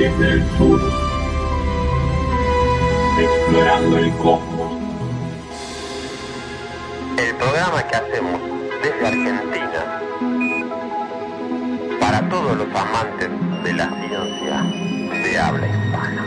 desde el sur, explorando el cosmos. El programa que hacemos desde Argentina para todos los amantes de la ciencia de habla hispana.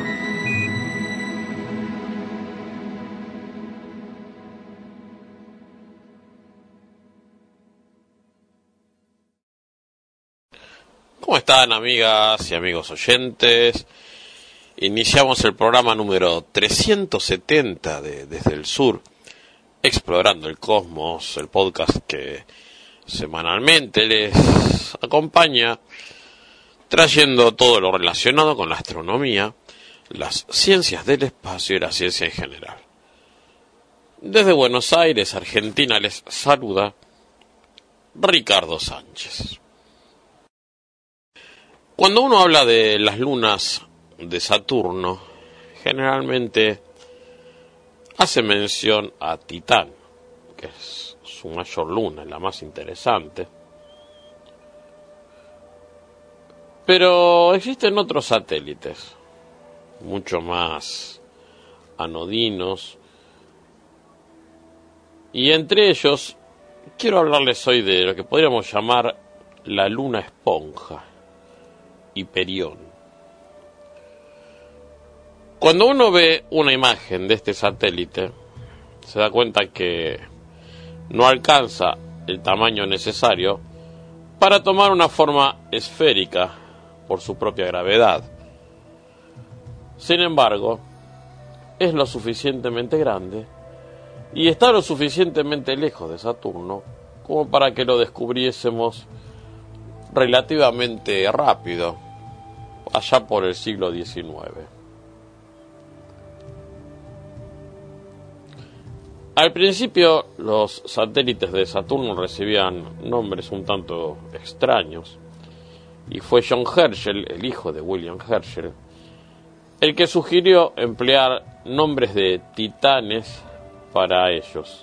¿Cómo están, amigas y amigos oyentes? Iniciamos el programa número 370 de Desde el Sur, Explorando el Cosmos, el podcast que semanalmente les acompaña, trayendo todo lo relacionado con la astronomía, las ciencias del espacio y la ciencia en general. Desde Buenos Aires, Argentina, les saluda Ricardo Sánchez. Cuando uno habla de las lunas de Saturno, generalmente hace mención a Titán, que es su mayor luna, la más interesante. Pero existen otros satélites, mucho más anodinos, y entre ellos quiero hablarles hoy de lo que podríamos llamar la luna esponja, Hiperión. Cuando uno ve una imagen de este satélite, se da cuenta que no alcanza el tamaño necesario para tomar una forma esférica por su propia gravedad. Sin embargo, es lo suficientemente grande y está lo suficientemente lejos de Saturno como para que lo descubriésemos relativamente rápido, allá por el siglo XIX. Al principio, los satélites de Saturno recibían nombres un tanto extraños, y fue John Herschel, el hijo de William Herschel, el que sugirió emplear nombres de titanes para ellos.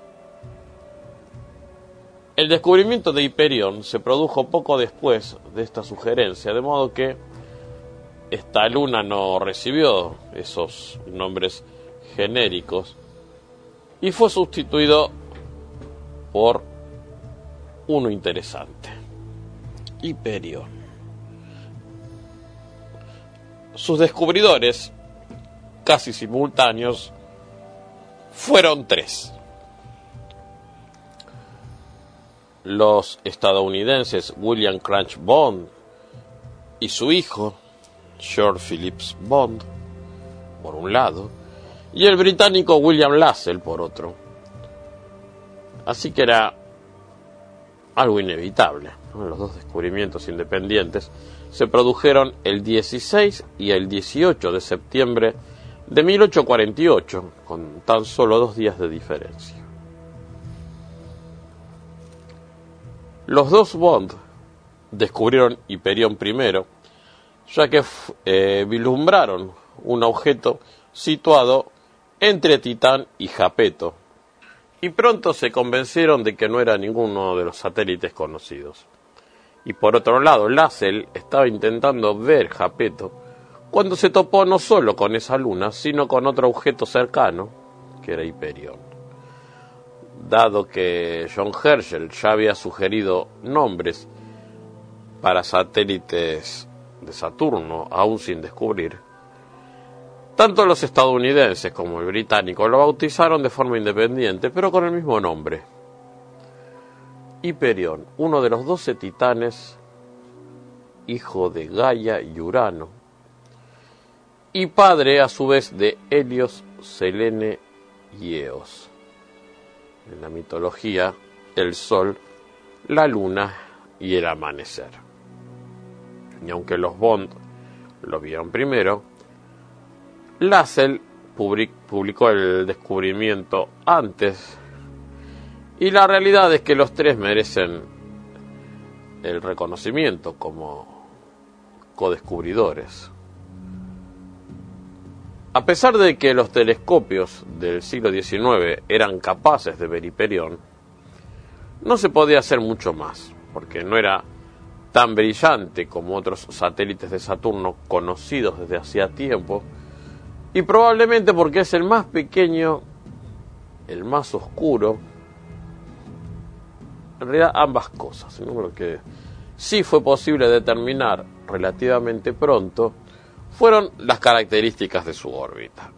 El descubrimiento de Hiperión se produjo poco después de esta sugerencia, de modo que esta luna no recibió esos nombres genéricos y fue sustituido por uno interesante: Hiperión. Sus descubridores, casi simultáneos, fueron tres: los estadounidenses William Cranch Bond y su hijo George Phillips Bond, por un lado, y el británico William Lassell, por otro. Así que era algo inevitable, ¿no? Los dos descubrimientos independientes se produjeron el 16 y el 18 de septiembre de 1848, con tan solo 2 días de diferencia. Los dos Bond descubrieron Hiperión primero, ya que vislumbraron un objeto situado entre Titán y Jápeto, y pronto se convencieron de que no era ninguno de los satélites conocidos. Y por otro lado, Lassell estaba intentando ver Jápeto cuando se topó no solo con esa luna, sino con otro objeto cercano, que era Hiperión. Dado que John Herschel ya había sugerido nombres para satélites de Saturno aún sin descubrir, tanto los estadounidenses como el británico lo bautizaron de forma independiente, pero con el mismo nombre: Hiperión, uno de los 12 titanes, hijo de Gaia y Urano, y padre a su vez de Helios, Selene y Eos. En la mitología, el sol, la luna y el amanecer. Y aunque los Bond lo vieron primero, Lassell publicó el descubrimiento antes, y la realidad es que los tres merecen el reconocimiento como codescubridores. A pesar de que los telescopios del siglo XIX eran capaces de ver Hiperión, no se podía hacer mucho más, porque no era tan brillante como otros satélites de Saturno conocidos desde hacía tiempo, y probablemente porque es el más pequeño, el más oscuro. En realidad ambas cosas, ¿no? Lo que sí fue posible determinar relativamente pronto fueron las características de su órbita.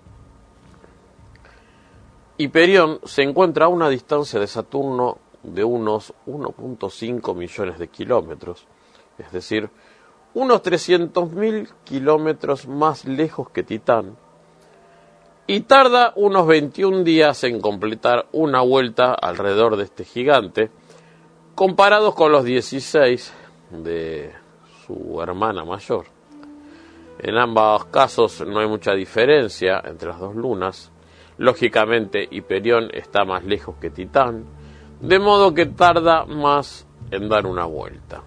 Hiperión se encuentra a una distancia de Saturno de unos 1.5 millones de kilómetros, es decir, unos 300.000 kilómetros más lejos que Titán, y tarda unos 21 días en completar una vuelta alrededor de este gigante, comparados con los 16 de su hermana mayor. En ambos casos no hay mucha diferencia entre las dos lunas. Lógicamente, Hiperión está más lejos que Titán, de modo que tarda más en dar una vuelta.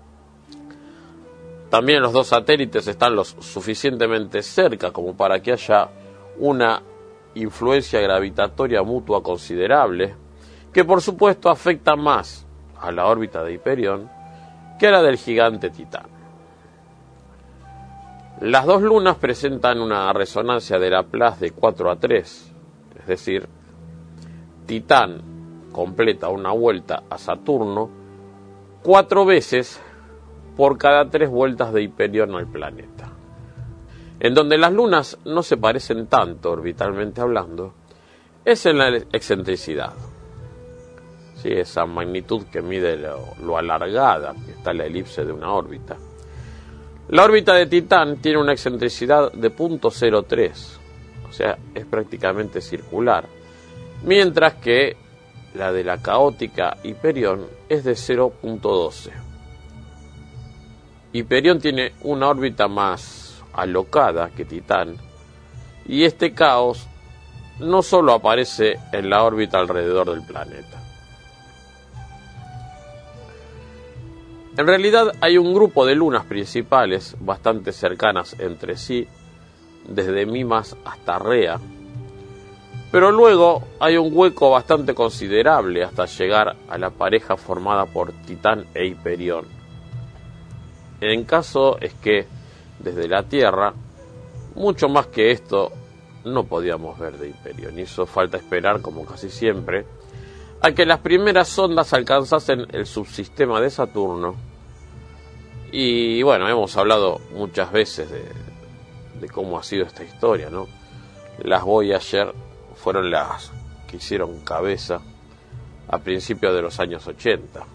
También los dos satélites están lo suficientemente cerca como para que haya una influencia gravitatoria mutua considerable, que por supuesto afecta más a la órbita de Hiperión que a la del gigante Titán. Las dos lunas presentan una resonancia de Laplace de 4:3, es decir, Titán completa una vuelta a Saturno 4 veces por cada 3 vueltas de Hiperión al planeta. En donde las lunas no se parecen tanto orbitalmente hablando, es en la excentricidad. Sí, esa magnitud que mide lo alargada que está la elipse de una órbita. La órbita de Titán tiene una excentricidad de 0.03, o sea, es prácticamente circular, mientras que la de la caótica Hiperión es de 0.12. Hiperión tiene una órbita más alocada que Titán, y este caos no solo aparece en la órbita alrededor del planeta. En realidad hay un grupo de lunas principales bastante cercanas entre sí, desde Mimas hasta Rea, pero luego hay un hueco bastante considerable hasta llegar a la pareja formada por Titán e Hiperión. En caso es que desde la Tierra, mucho más que esto no podíamos ver de Hiperión. Hizo falta esperar, como casi siempre, a que las primeras sondas alcanzasen el subsistema de Saturno. Y bueno, hemos hablado muchas veces de cómo ha sido esta historia, ¿no? Las Voyager fueron las que hicieron cabeza a principios de los años 80.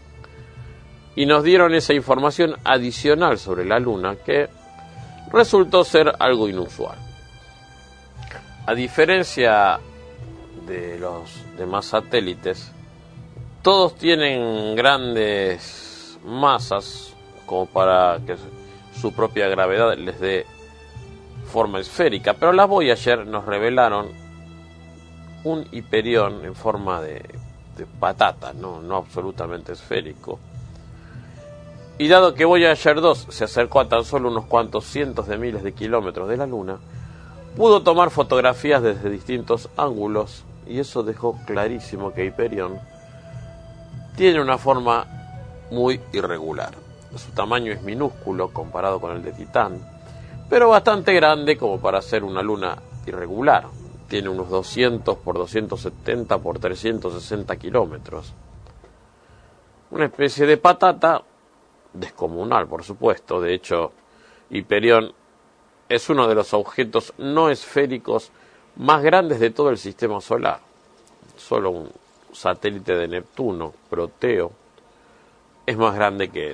Y nos dieron esa información adicional sobre la Luna que resultó ser algo inusual. A diferencia de los demás satélites, todos tienen grandes masas como para que su propia gravedad les dé forma esférica, pero las Voyager nos revelaron un Hiperión en forma de patata, no absolutamente esférico. Y dado que Voyager 2 se acercó a tan solo unos cuantos cientos de miles de kilómetros de la Luna, pudo tomar fotografías desde distintos ángulos, y eso dejó clarísimo que Hiperión tiene una forma muy irregular. Su tamaño es minúsculo comparado con el de Titán, pero bastante grande como para ser una luna irregular. Tiene unos 200 por 270 por 360 kilómetros. Una especie de patata descomunal, por supuesto. De hecho, Hiperión es uno de los objetos no esféricos más grandes de todo el sistema solar. Solo un satélite de Neptuno, Proteo, es más grande que él.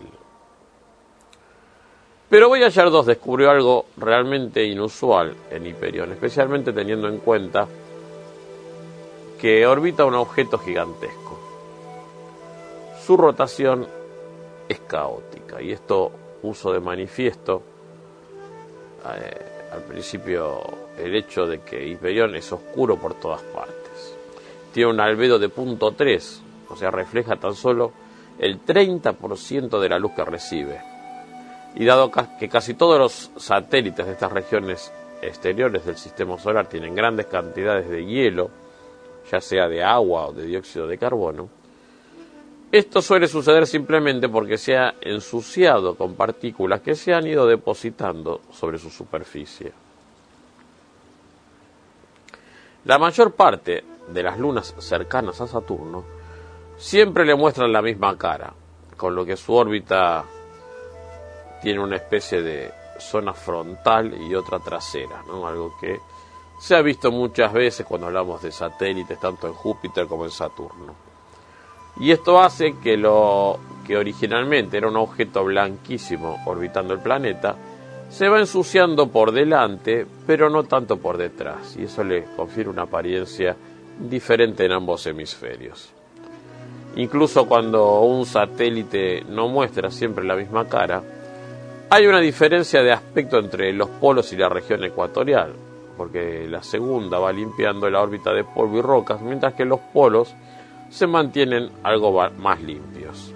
Pero Voyager 2 descubrió algo realmente inusual en Hiperión, especialmente teniendo en cuenta que orbita un objeto gigantesco. Su rotación es caótica, y esto puso de manifiesto al principio el hecho de que Hiperión es oscuro por todas partes. Tiene un albedo de 0.3, o sea, refleja tan solo el 30% de la luz que recibe. Y dado que casi todos los satélites de estas regiones exteriores del sistema solar tienen grandes cantidades de hielo, ya sea de agua o de dióxido de carbono, Esto suele suceder simplemente porque se ha ensuciado con partículas que se han ido depositando sobre su superficie. La mayor parte de las lunas cercanas a Saturno siempre le muestran la misma cara, con lo que su órbita tiene una especie de zona frontal y otra trasera, ¿no? Algo que se ha visto muchas veces cuando hablamos de satélites, tanto en Júpiter como en Saturno. Y esto hace que lo que originalmente era un objeto blanquísimo orbitando el planeta, se va ensuciando por delante, pero no tanto por detrás, y eso le confiere una apariencia diferente en ambos hemisferios. Incluso cuando un satélite no muestra siempre la misma cara, hay una diferencia de aspecto entre los polos y la región ecuatorial, porque la segunda va limpiando la órbita de polvo y rocas, mientras que los polos se mantienen algo más limpios.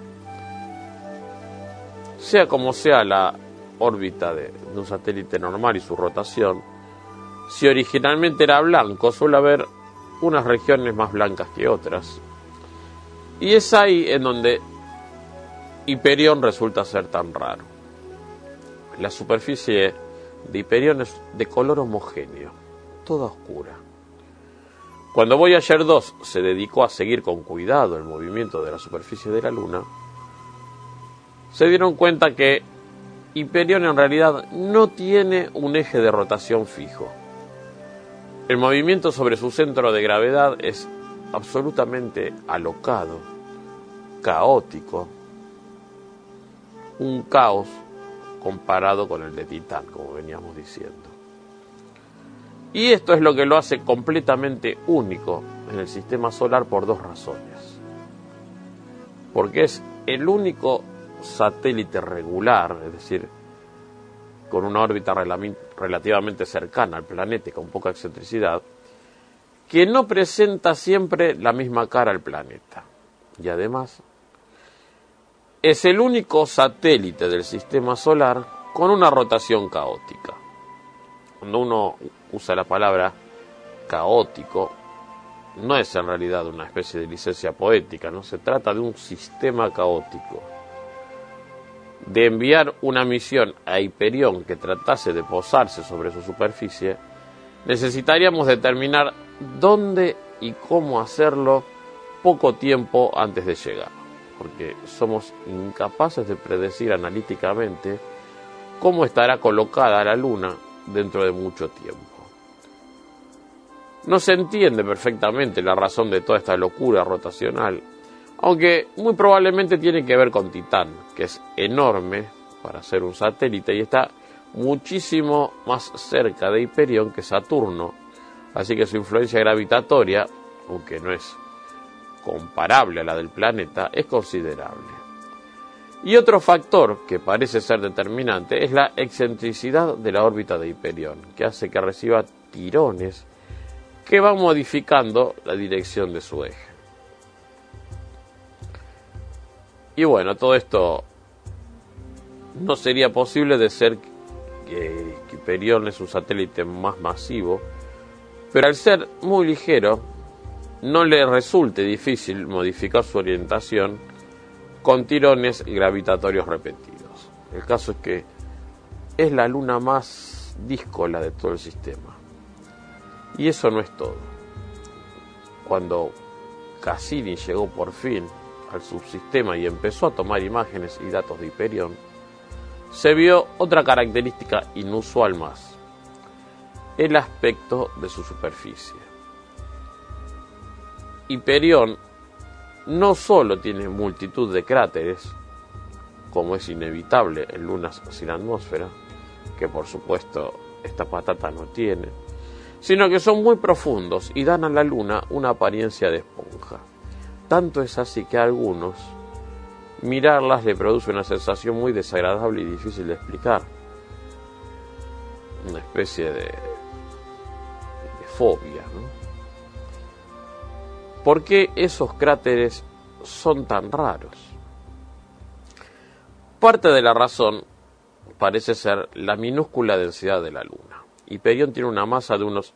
Sea como sea la órbita de un satélite normal y su rotación, si originalmente era blanco, suele haber unas regiones más blancas que otras. Y es ahí en donde Hiperión resulta ser tan raro. La superficie de Hiperión es de color homogéneo, toda oscura. Cuando Voyager 2 se dedicó a seguir con cuidado el movimiento de la superficie de la Luna, se dieron cuenta que Hiperión en realidad no tiene un eje de rotación fijo. El movimiento sobre su centro de gravedad es absolutamente alocado, caótico, un caos comparado con el de Titán, como veníamos diciendo. Y esto es lo que lo hace completamente único en el sistema solar por dos razones. Porque es el único satélite regular, es decir, con una órbita relativamente cercana al planeta y con poca excentricidad, que no presenta siempre la misma cara al planeta. Y además, es el único satélite del sistema solar con una rotación caótica. Cuando uno usa la palabra caótico, no es en realidad una especie de licencia poética, no se trata de un sistema caótico. De enviar una misión a Hiperión que tratase de posarse sobre su superficie, necesitaríamos determinar dónde y cómo hacerlo poco tiempo antes de llegar, porque somos incapaces de predecir analíticamente cómo estará colocada la Luna dentro de mucho tiempo. No se entiende perfectamente la razón de toda esta locura rotacional, aunque muy probablemente tiene que ver con Titán, que es enorme para ser un satélite y está muchísimo más cerca de Hiperión que Saturno, así que su influencia gravitatoria, aunque no es comparable a la del planeta, es considerable. Y otro factor que parece ser determinante es la excentricidad de la órbita de Hiperión, que hace que reciba tirones que van modificando la dirección de su eje. Y bueno, todo esto no sería posible de ser que Hiperión es un satélite más masivo, pero al ser muy ligero, no le resulte difícil modificar su orientación con tirones gravitatorios repetidos. El caso es que es la luna más díscola de todo el sistema. Y eso no es todo. Cuando Cassini llegó por fin al subsistema y empezó a tomar imágenes y datos de Hiperión, se vio otra característica inusual más: el aspecto de su superficie. Hiperión no solo tiene multitud de cráteres, como es inevitable en lunas sin atmósfera, que por supuesto esta patata no tiene, sino que son muy profundos y dan a la Luna una apariencia de esponja. Tanto es así que a algunos mirarlas le produce una sensación muy desagradable y difícil de explicar. Una especie de fobia, ¿no? ¿Por qué esos cráteres son tan raros? Parte de la razón parece ser la minúscula densidad de la Luna. Hiperión tiene una masa de unos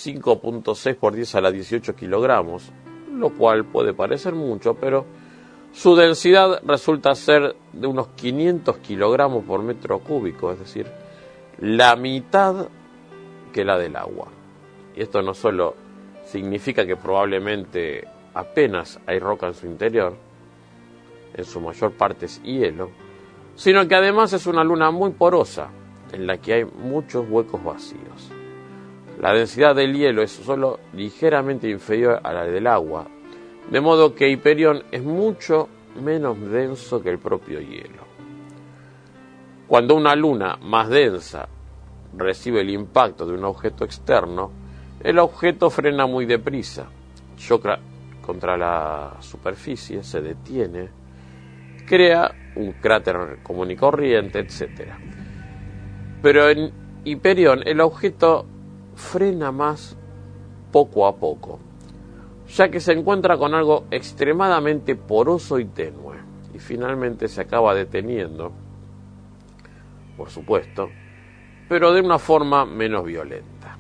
5.6 por 10 a la 18 kilogramos, lo cual puede parecer mucho, pero Su densidad resulta ser de unos 500 kilogramos por metro cúbico, es decir, la mitad que la del agua. Y esto no solo significa que probablemente apenas hay roca en su interior, en su mayor parte es hielo, sino que además es una luna muy porosa, en la que hay muchos huecos vacíos. La densidad del hielo es solo ligeramente inferior a la del agua, de modo que Hiperión es mucho menos denso que el propio hielo. Cuando una luna más densa recibe el impacto de un objeto externo, el objeto frena muy deprisa, choca contra la superficie, se detiene, crea un cráter común y corriente, etc. Pero en Hiperión el objeto frena más poco a poco, ya que se encuentra con algo extremadamente poroso y tenue, y finalmente se acaba deteniendo, por supuesto, pero de una forma menos violenta.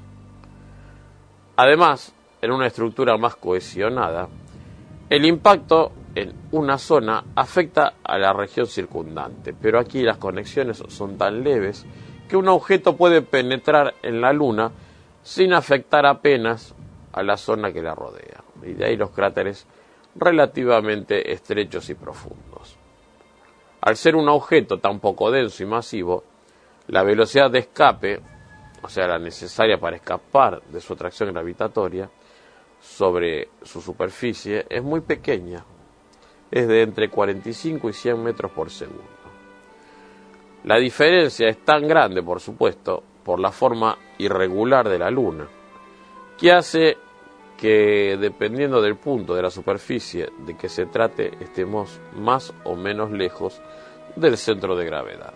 Además, en una estructura más cohesionada, el impacto en una zona afecta a la región circundante, pero aquí las conexiones son tan leves que un objeto puede penetrar en la Luna sin afectar apenas a la zona que la rodea, y de ahí los cráteres relativamente estrechos y profundos. Al ser un objeto tan poco denso y masivo, la velocidad de escape, o sea, la necesaria para escapar de su atracción gravitatoria sobre su superficie, es muy pequeña, es de entre 45 y 100 metros por segundo. La diferencia es tan grande, por supuesto, por la forma irregular de la Luna, que hace que, dependiendo del punto de la superficie de que se trate, estemos más o menos lejos del centro de gravedad.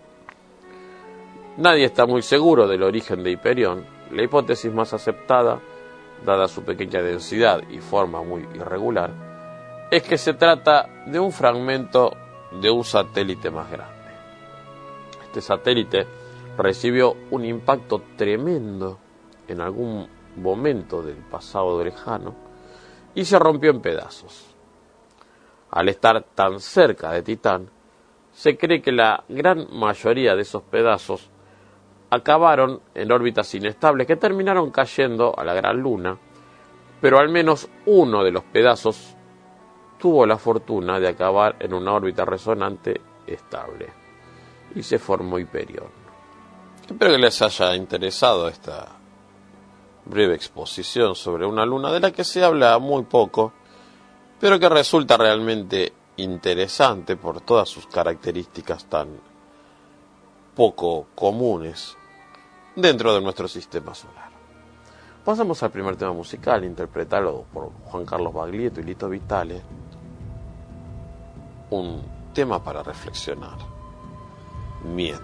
Nadie está muy seguro del origen de Hiperión. La hipótesis más aceptada, dada su pequeña densidad y forma muy irregular, es que se trata de un fragmento de un satélite más grande. Este satélite recibió un impacto tremendo en algún momento del pasado lejano y se rompió en pedazos. Al estar tan cerca de Titán, se cree que la gran mayoría de esos pedazos acabaron en órbitas inestables que terminaron cayendo a la gran luna, pero al menos uno de los pedazos tuvo la fortuna de acabar en una órbita resonante estable y se formó Hiperión. Espero que les haya interesado esta breve exposición sobre una luna de la que se habla muy poco, pero que resulta realmente interesante por todas sus características tan poco comunes dentro de nuestro sistema solar. Pasamos al primer tema musical, interpretado por Juan Carlos Baglietto y Lito Vitale, un tema para reflexionar: Miente.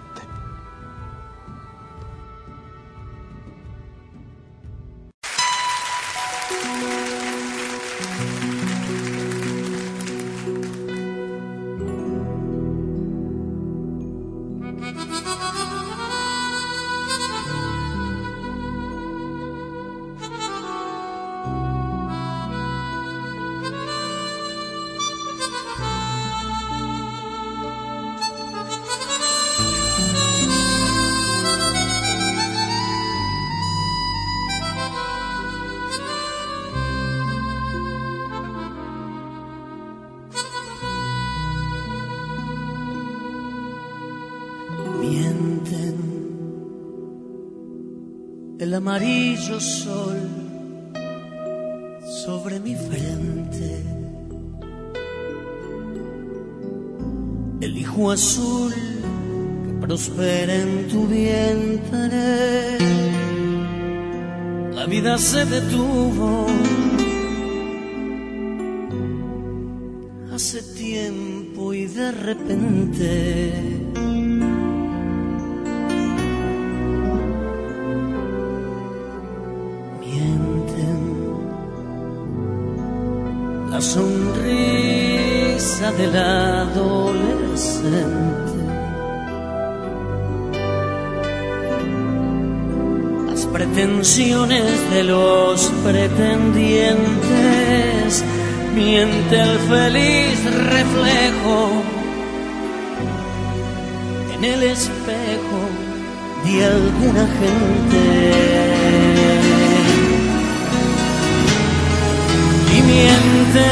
El amarillo sol sobre mi frente, el hijo azul que prospera en tu vientre. La vida se detuvo hace tiempo y de repente la sonrisa del adolescente, las pretensiones de los pretendientes miente el feliz reflejo en el espejo de alguna gente. Y miente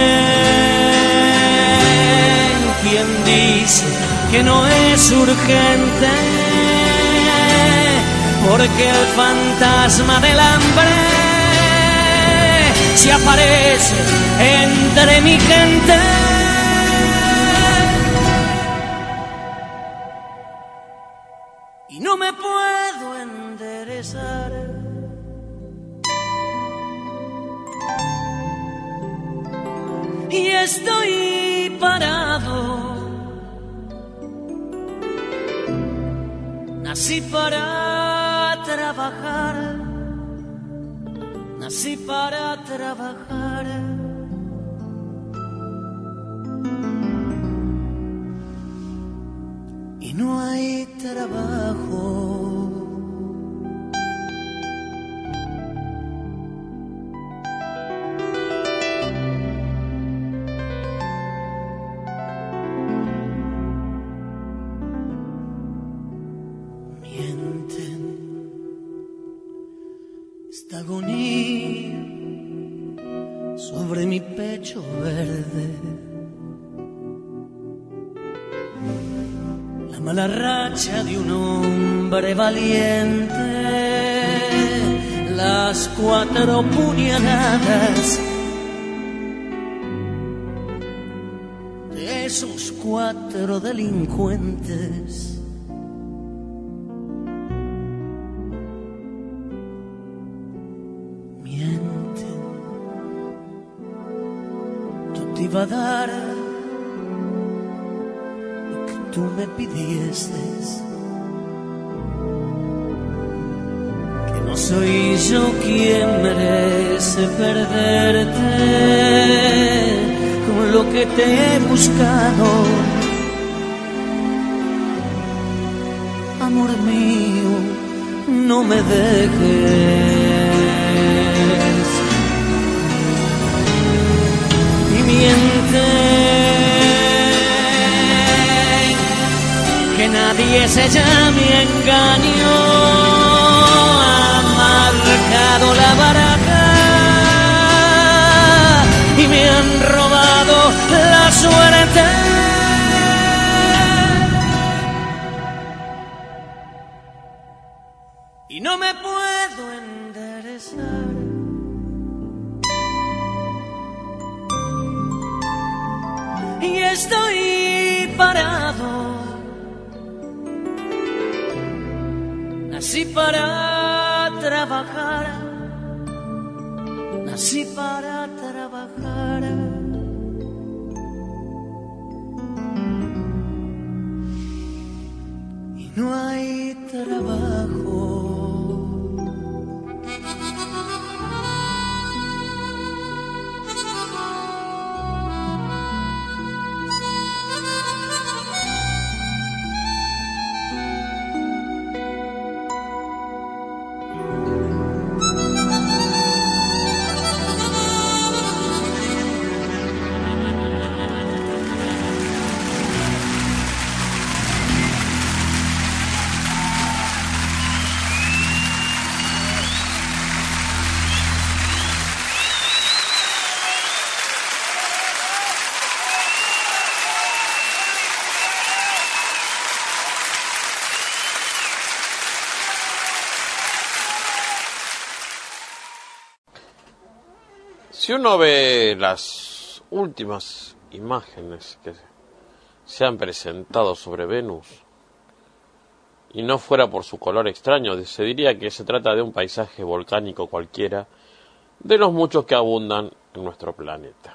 quien dice que no es urgente, porque el fantasma del hambre se aparece entre mi gente. Y no me puedo enderezar, y estoy parado. Nací para trabajar, nací para trabajar. Y no hay trabajo. Esta agonía sobre mi pecho verde, la mala racha de un hombre valiente, las 4 puñaladas de esos 4 delincuentes. Te iba a dar lo que tú me pidieses, que no soy yo quien merece perderte con lo que te he buscado. Amor mío, no me dejes. Miente que nadie se llame engaño, ha marcado la baraja y me han robado la suerte. Y no me puedo enderezar, y estoy parado. Nací para trabajar, nací para trabajar. Y no hay trabajo. Si uno ve las últimas imágenes que se han presentado sobre Venus, y no fuera por su color extraño, se diría que se trata de un paisaje volcánico cualquiera, de los muchos que abundan en nuestro planeta.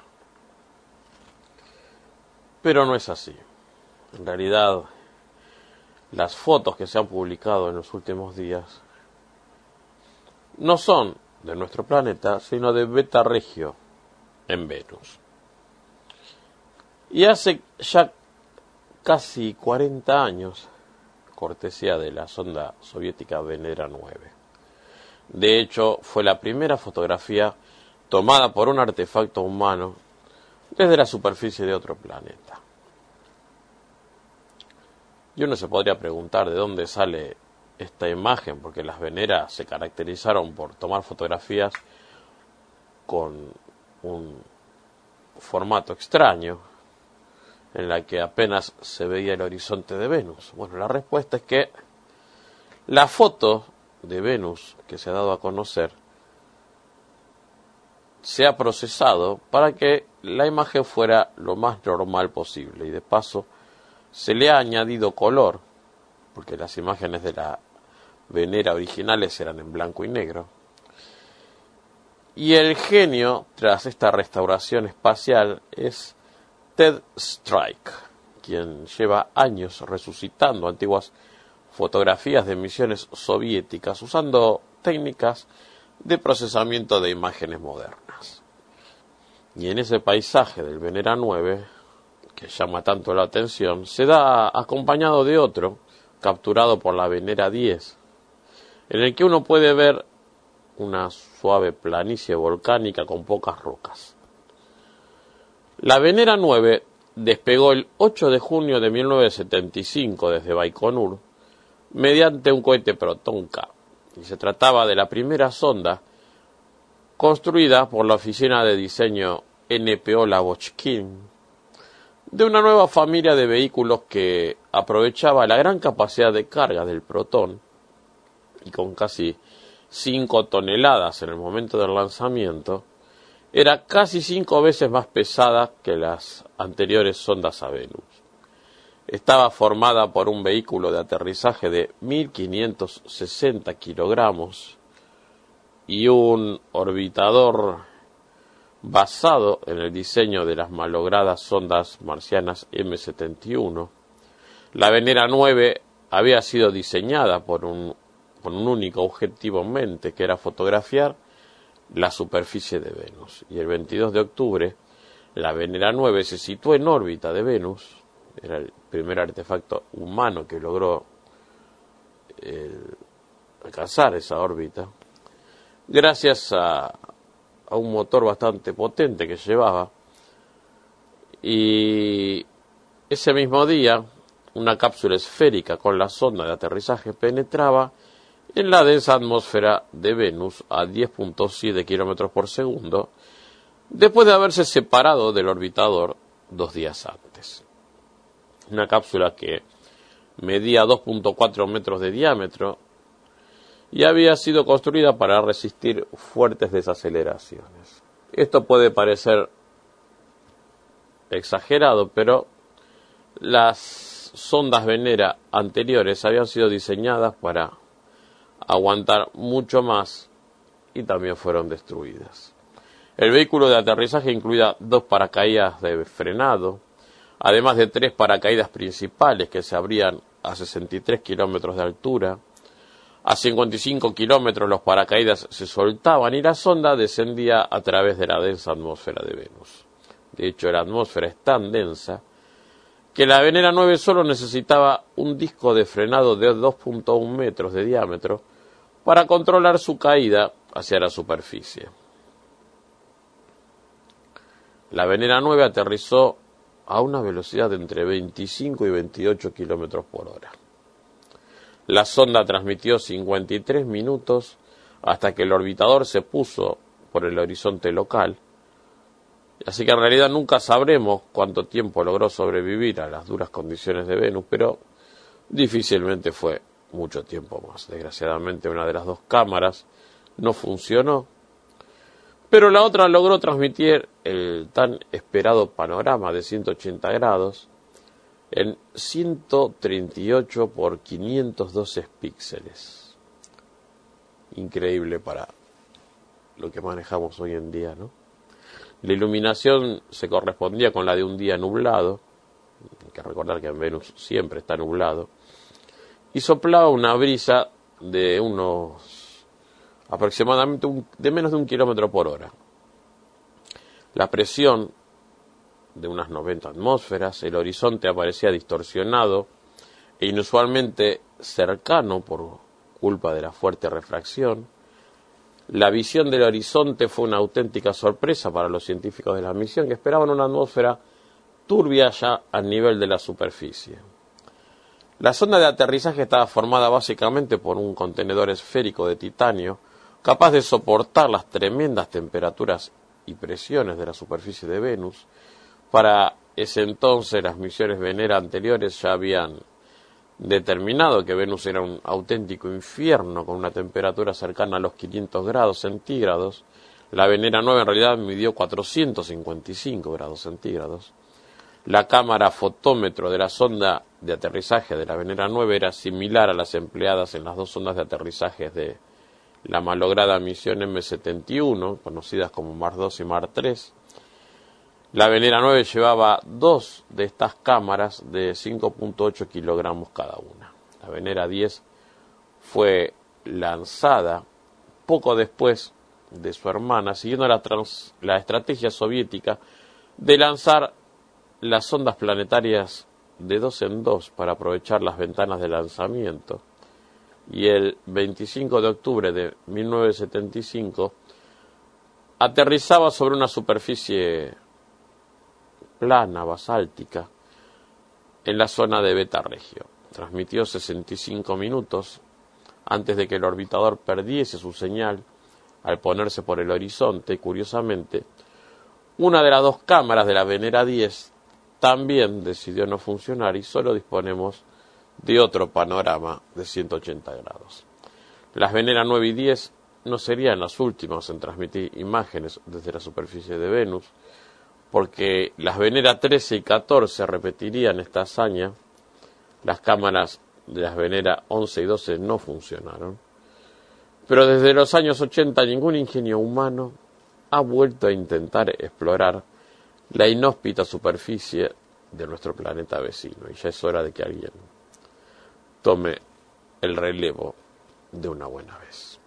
Pero no es así. En realidad, las fotos que se han publicado en los últimos días no son de nuestro planeta, sino de Beta Regio en Venus. Y hace ya casi 40 años, cortesía de la sonda soviética Venera 9. De hecho, fue la primera fotografía tomada por un artefacto humano desde la superficie de otro planeta. Y uno se podría preguntar de dónde sale esta imagen, porque las veneras se caracterizaron por tomar fotografías con un formato extraño, en la que apenas se veía el horizonte de Venus. Bueno, la respuesta es que la foto de Venus que se ha dado a conocer se ha procesado para que la imagen fuera lo más normal posible, y de paso se le ha añadido color, porque las imágenes de la Venera originales eran en blanco y negro. Y el genio tras esta restauración espacial es Ted Strike, quien lleva años resucitando antiguas fotografías de misiones soviéticas usando técnicas de procesamiento de imágenes modernas. Y en ese paisaje del Venera 9, que llama tanto la atención, se da acompañado de otro, capturado por la Venera 10, en el que uno puede ver una suave planicie volcánica con pocas rocas. La Venera 9 despegó el 8 de junio de 1975 desde Baikonur mediante un cohete Proton-K, y se trataba de la primera sonda construida por la oficina de diseño NPO-Lavochkin, de una nueva familia de vehículos que aprovechaba la gran capacidad de carga del Protón, y con casi 5 toneladas en el momento del lanzamiento, era casi 5 veces más pesada que las anteriores sondas a Venus. Estaba formada por un vehículo de aterrizaje de 1.560 kilogramos y un orbitador basado en el diseño de las malogradas sondas marcianas M71. La Venera 9 había sido diseñada con un único objetivo en mente, que era fotografiar la superficie de Venus. Y el 22 de octubre, la Venera 9 se situó en órbita de Venus. Era el primer artefacto humano que logró alcanzar esa órbita, gracias a un motor bastante potente que llevaba. Y ese mismo día, una cápsula esférica con la sonda de aterrizaje penetraba en la densa atmósfera de Venus a 10.7 kilómetros por segundo, después de haberse separado del orbitador 2 días antes. Una cápsula que medía 2.4 metros de diámetro y había sido construida para resistir fuertes desaceleraciones. Esto puede parecer exagerado, pero las sondas Venera anteriores habían sido diseñadas para aguantar mucho más y también fueron destruidas. El vehículo de aterrizaje incluía 2 paracaídas de frenado, además de 3 paracaídas principales que se abrían a 63 kilómetros de altura. A 55 kilómetros los paracaídas se soltaban y la sonda descendía a través de la densa atmósfera de Venus. De hecho, la atmósfera es tan densa que la Venera 9 solo necesitaba un disco de frenado de 2.1 metros de diámetro para controlar su caída hacia la superficie. La Venera 9 aterrizó a una velocidad de entre 25 y 28 kilómetros por hora. La sonda transmitió 53 minutos hasta que el orbitador se puso por el horizonte local, así que en realidad nunca sabremos cuánto tiempo logró sobrevivir a las duras condiciones de Venus, pero difícilmente fue mucho tiempo más. Desgraciadamente una de las 2 cámaras no funcionó, pero la otra logró transmitir el tan esperado panorama de 180 grados en 138 por 512 píxeles. Increíble para lo que manejamos hoy en día, ¿no? La iluminación se correspondía con la de un día nublado, hay que recordar que en Venus siempre está nublado, y soplaba una brisa de aproximadamente de menos de 1 kilómetro por hora. La presión de unas 90 atmósferas, el horizonte aparecía distorsionado e inusualmente cercano por culpa de la fuerte refracción. La visión del horizonte fue una auténtica sorpresa para los científicos de la misión, que esperaban una atmósfera turbia ya al nivel de la superficie. La sonda de aterrizaje estaba formada básicamente por un contenedor esférico de titanio, capaz de soportar las tremendas temperaturas y presiones de la superficie de Venus. Para ese entonces, las misiones Venera anteriores ya habían determinado que Venus era un auténtico infierno con una temperatura cercana a los 500 grados centígrados. La Venera 9 en realidad midió 455 grados centígrados. La cámara fotómetro de la sonda de aterrizaje de la Venera 9 era similar a las empleadas en las dos sondas de aterrizaje de la malograda misión M71, conocidas como Mars 2 y Mars 3. La Venera 9 llevaba dos de estas cámaras de 5.8 kilogramos cada una. La Venera 10 fue lanzada poco después de su hermana, siguiendo la estrategia soviética de lanzar las sondas planetarias de dos en dos para aprovechar las ventanas de lanzamiento. Y el 25 de octubre de 1975 aterrizaba sobre una superficie plana, basáltica, en la zona de Beta Regio. Transmitió 65 minutos antes de que el orbitador perdiese su señal al ponerse por el horizonte, y curiosamente, una de las dos cámaras de la Venera 10 también decidió no funcionar y solo disponemos de otro panorama de 180 grados. Las Venera 9 y 10 no serían las últimas en transmitir imágenes desde la superficie de Venus, porque las Venera 13 y 14 repetirían esta hazaña. Las cámaras de las Venera 11 y 12 no funcionaron, pero desde los años 80 ningún ingenio humano ha vuelto a intentar explorar la inhóspita superficie de nuestro planeta vecino, y ya es hora de que alguien tome el relevo de una buena vez.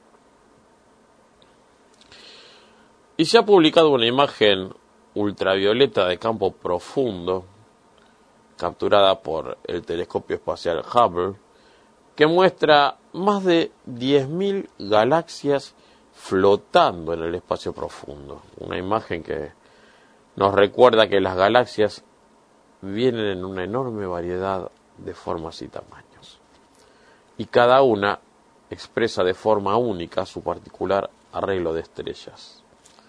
Y se ha publicado una imagen ultravioleta de campo profundo, capturada por el telescopio espacial Hubble, que muestra más de 10.000 galaxias flotando en el espacio profundo. Una imagen que nos recuerda que las galaxias vienen en una enorme variedad de formas y tamaños, y cada una expresa de forma única su particular arreglo de estrellas.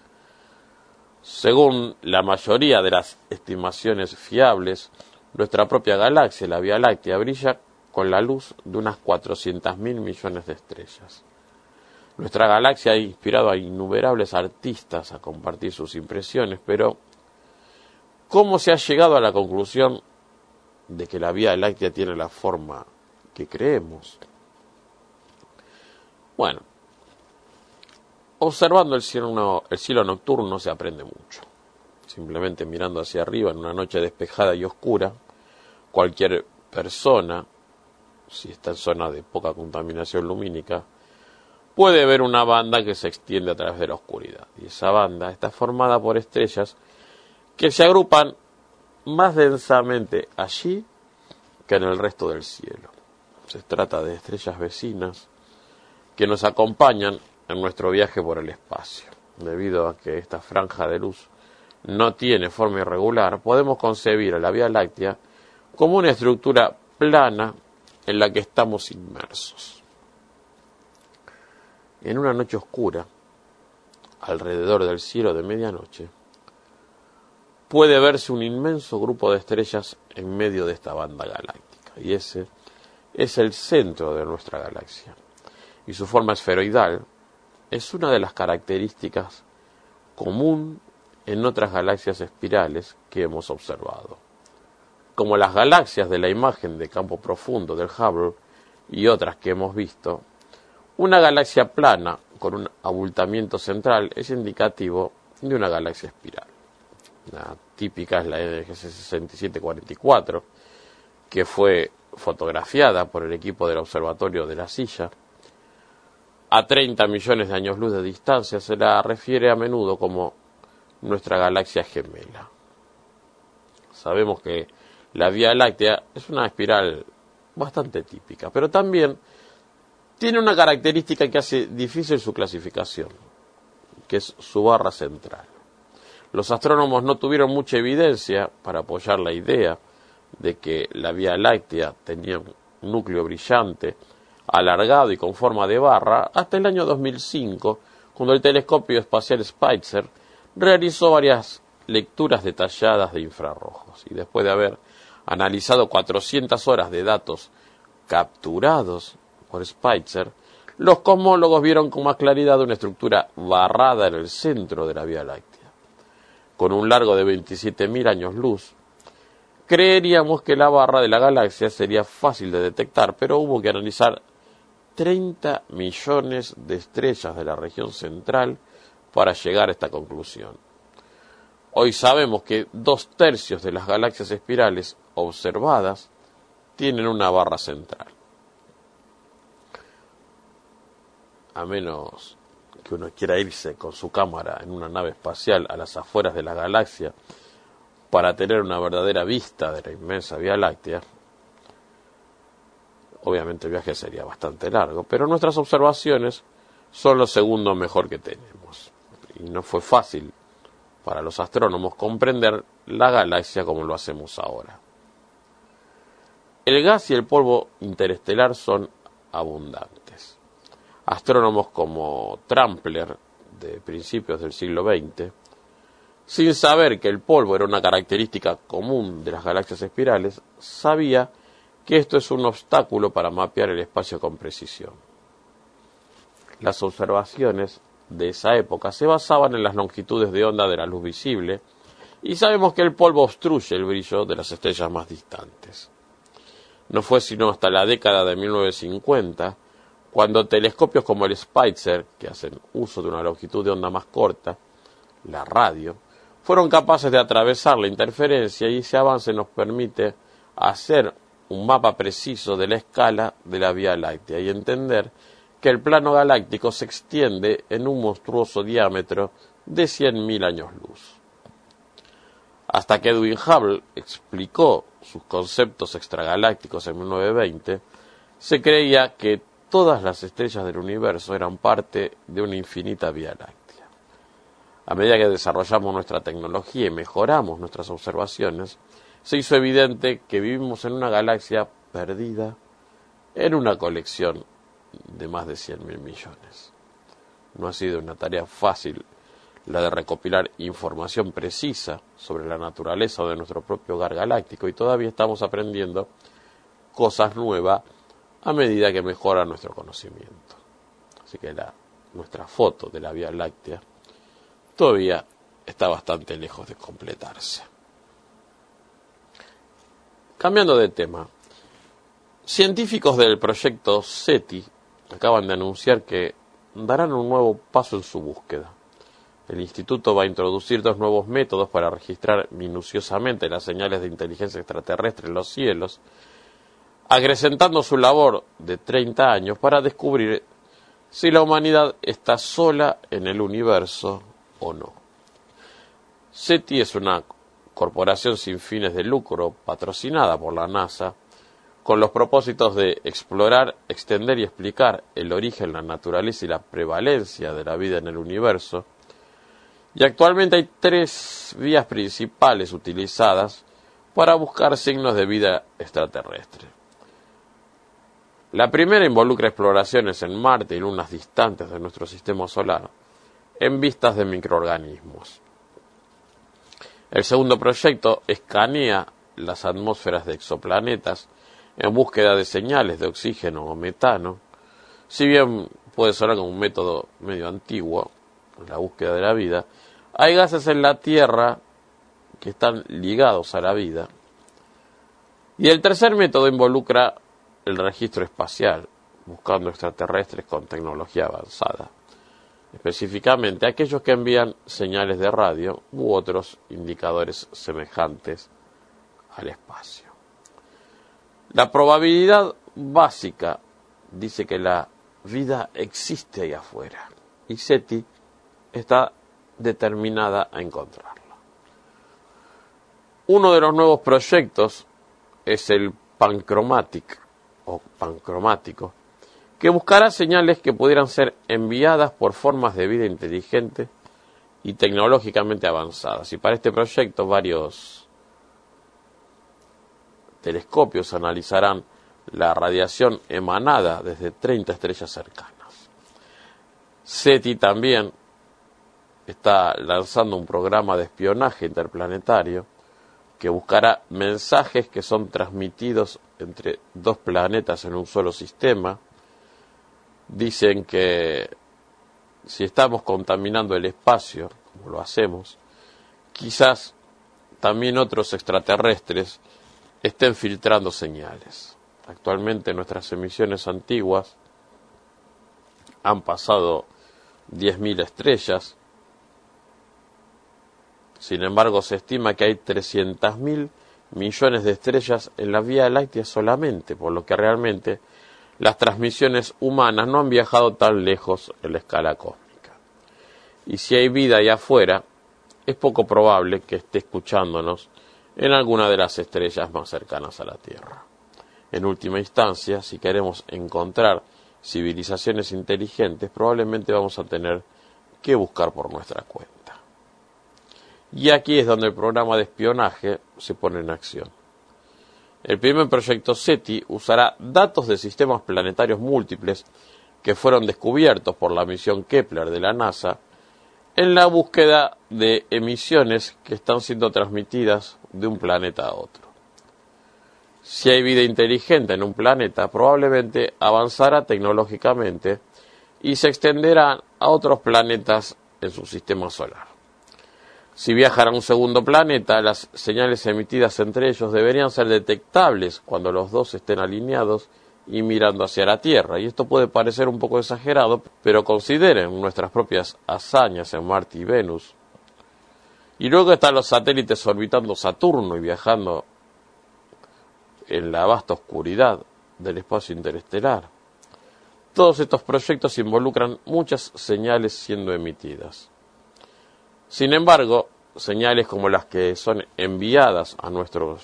Según la mayoría de las estimaciones fiables, nuestra propia galaxia, la Vía Láctea, brilla con la luz de unas 400.000 millones de estrellas. Nuestra galaxia ha inspirado a innumerables artistas a compartir sus impresiones, pero ¿cómo se ha llegado a la conclusión de que la Vía Láctea tiene la forma que creemos? Bueno, observando el cielo nocturno se aprende mucho. Simplemente mirando hacia arriba en una noche despejada y oscura, cualquier persona, si está en zona de poca contaminación lumínica, puede ver una banda que se extiende a través de la oscuridad. Y esa banda está formada por estrellas que se agrupan más densamente allí que en el resto del cielo. Se trata de estrellas vecinas que nos acompañan en nuestro viaje por el espacio. Debido a que esta franja de luz no tiene forma irregular, podemos concebir a la Vía Láctea como una estructura plana en la que estamos inmersos. En una noche oscura, alrededor del cielo de medianoche, puede verse un inmenso grupo de estrellas en medio de esta banda galáctica, y ese es el centro de nuestra galaxia, y su forma esferoidal es una de las características común en otras galaxias espirales que hemos observado. Como las galaxias de la imagen de campo profundo del Hubble y otras que hemos visto, una galaxia plana con un abultamiento central es indicativo de una galaxia espiral. La típica es la NGC 6744, que fue fotografiada por el equipo del observatorio de la Silla. A 30 millones de años luz de distancia se la refiere a menudo como nuestra galaxia gemela. Sabemos que la Vía Láctea es una espiral bastante típica, pero también Tiene una característica que hace difícil su clasificación, que es su barra central. Los astrónomos no tuvieron mucha evidencia para apoyar la idea de que la Vía Láctea tenía un núcleo brillante, alargado y con forma de barra, hasta el año 2005, cuando el telescopio espacial Spitzer realizó varias lecturas detalladas de infrarrojos. Y después de haber analizado 400 horas de datos capturados por Spitzer, los cosmólogos vieron con más claridad una estructura barrada en el centro de la Vía Láctea. Con un largo de 27.000 años luz, creeríamos que la barra de la galaxia sería fácil de detectar, pero hubo que analizar 30 millones de estrellas de la región central para llegar a esta conclusión. Hoy sabemos que 2/3 de las galaxias espirales observadas tienen una barra central. A menos que uno quiera irse con su cámara en una nave espacial a las afueras de la galaxia para tener una verdadera vista de la inmensa Vía Láctea, obviamente el viaje sería bastante largo, pero nuestras observaciones son lo segundo mejor que tenemos. Y no fue fácil para los astrónomos comprender la galaxia como lo hacemos ahora. El gas y el polvo interestelar son abundantes. Astrónomos como Trampler, de principios del siglo XX, sin saber que el polvo era una característica común de las galaxias espirales, sabía que esto es un obstáculo para mapear el espacio con precisión. Las observaciones de esa época se basaban en las longitudes de onda de la luz visible, y sabemos que el polvo obstruye el brillo de las estrellas más distantes. No fue sino hasta la década de 1950, cuando telescopios como el Spitzer, que hacen uso de una longitud de onda más corta, la radio, fueron capaces de atravesar la interferencia, y ese avance nos permite hacer un mapa preciso de la escala de la Vía Láctea y entender que el plano galáctico se extiende en un monstruoso diámetro de 100.000 años luz. Hasta que Edwin Hubble explicó sus conceptos extragalácticos en 1920, se creía que todas las estrellas del universo eran parte de una infinita Vía Láctea. A medida que desarrollamos nuestra tecnología y mejoramos nuestras observaciones, se hizo evidente que vivimos en una galaxia perdida en una colección de más de 100.000 millones. No ha sido una tarea fácil la de recopilar información precisa sobre la naturaleza de nuestro propio hogar galáctico, y todavía estamos aprendiendo cosas nuevas a medida que mejora nuestro conocimiento. Así que nuestra foto de la Vía Láctea todavía está bastante lejos de completarse. Cambiando de tema, científicos del proyecto SETI acaban de anunciar que darán un nuevo paso en su búsqueda. El instituto va a introducir 2 nuevos métodos para registrar minuciosamente las señales de inteligencia extraterrestre en los cielos, acrecentando su labor de 30 años para descubrir si la humanidad está sola en el universo o no. SETI es una corporación sin fines de lucro patrocinada por la NASA, con los propósitos de explorar, extender y explicar el origen, la naturaleza y la prevalencia de la vida en el universo. Y actualmente hay 3 vías principales utilizadas para buscar signos de vida extraterrestre. La primera involucra exploraciones en Marte y lunas distantes de nuestro sistema solar, en vistas de microorganismos. El segundo proyecto escanea las atmósferas de exoplanetas en búsqueda de señales de oxígeno o metano. Si bien puede sonar como un método medio antiguo, la búsqueda de la vida, hay gases en la Tierra que están ligados a la vida. Y el tercer método involucra el registro espacial, buscando extraterrestres con tecnología avanzada, específicamente aquellos que envían señales de radio u otros indicadores semejantes al espacio. La probabilidad básica dice que la vida existe ahí afuera, y SETI está determinada a encontrarla. Uno de los nuevos proyectos es el pancromático, que buscará señales que pudieran ser enviadas por formas de vida inteligente y tecnológicamente avanzadas. Y para este proyecto varios telescopios analizarán la radiación emanada desde 30 estrellas cercanas. SETI también está lanzando un programa de espionaje interplanetario que buscará mensajes que son transmitidos entre dos planetas en un solo sistema. Dicen que si estamos contaminando el espacio, como lo hacemos, quizás también otros extraterrestres estén filtrando señales. Actualmente nuestras emisiones antiguas han pasado 10.000 estrellas. Sin embargo, se estima que hay 300.000 millones de estrellas en la Vía Láctea solamente, por lo que realmente las transmisiones humanas no han viajado tan lejos en la escala cósmica. Y si hay vida allá afuera, es poco probable que esté escuchándonos en alguna de las estrellas más cercanas a la Tierra. En última instancia, si queremos encontrar civilizaciones inteligentes, probablemente vamos a tener que buscar por nuestra cuenta. Y aquí es donde el programa de espionaje se pone en acción. El primer proyecto SETI usará datos de sistemas planetarios múltiples que fueron descubiertos por la misión Kepler de la NASA en la búsqueda de emisiones que están siendo transmitidas de un planeta a otro. Si hay vida inteligente en un planeta, probablemente avanzará tecnológicamente y se extenderá a otros planetas en su sistema solar. Si viajan a un segundo planeta, las señales emitidas entre ellos deberían ser detectables cuando los dos estén alineados y mirando hacia la Tierra. Y esto puede parecer un poco exagerado, pero consideren nuestras propias hazañas en Marte y Venus. Y luego están los satélites orbitando Saturno y viajando en la vasta oscuridad del espacio interestelar. Todos estos proyectos involucran muchas señales siendo emitidas. Sin embargo, señales como las que son enviadas a nuestras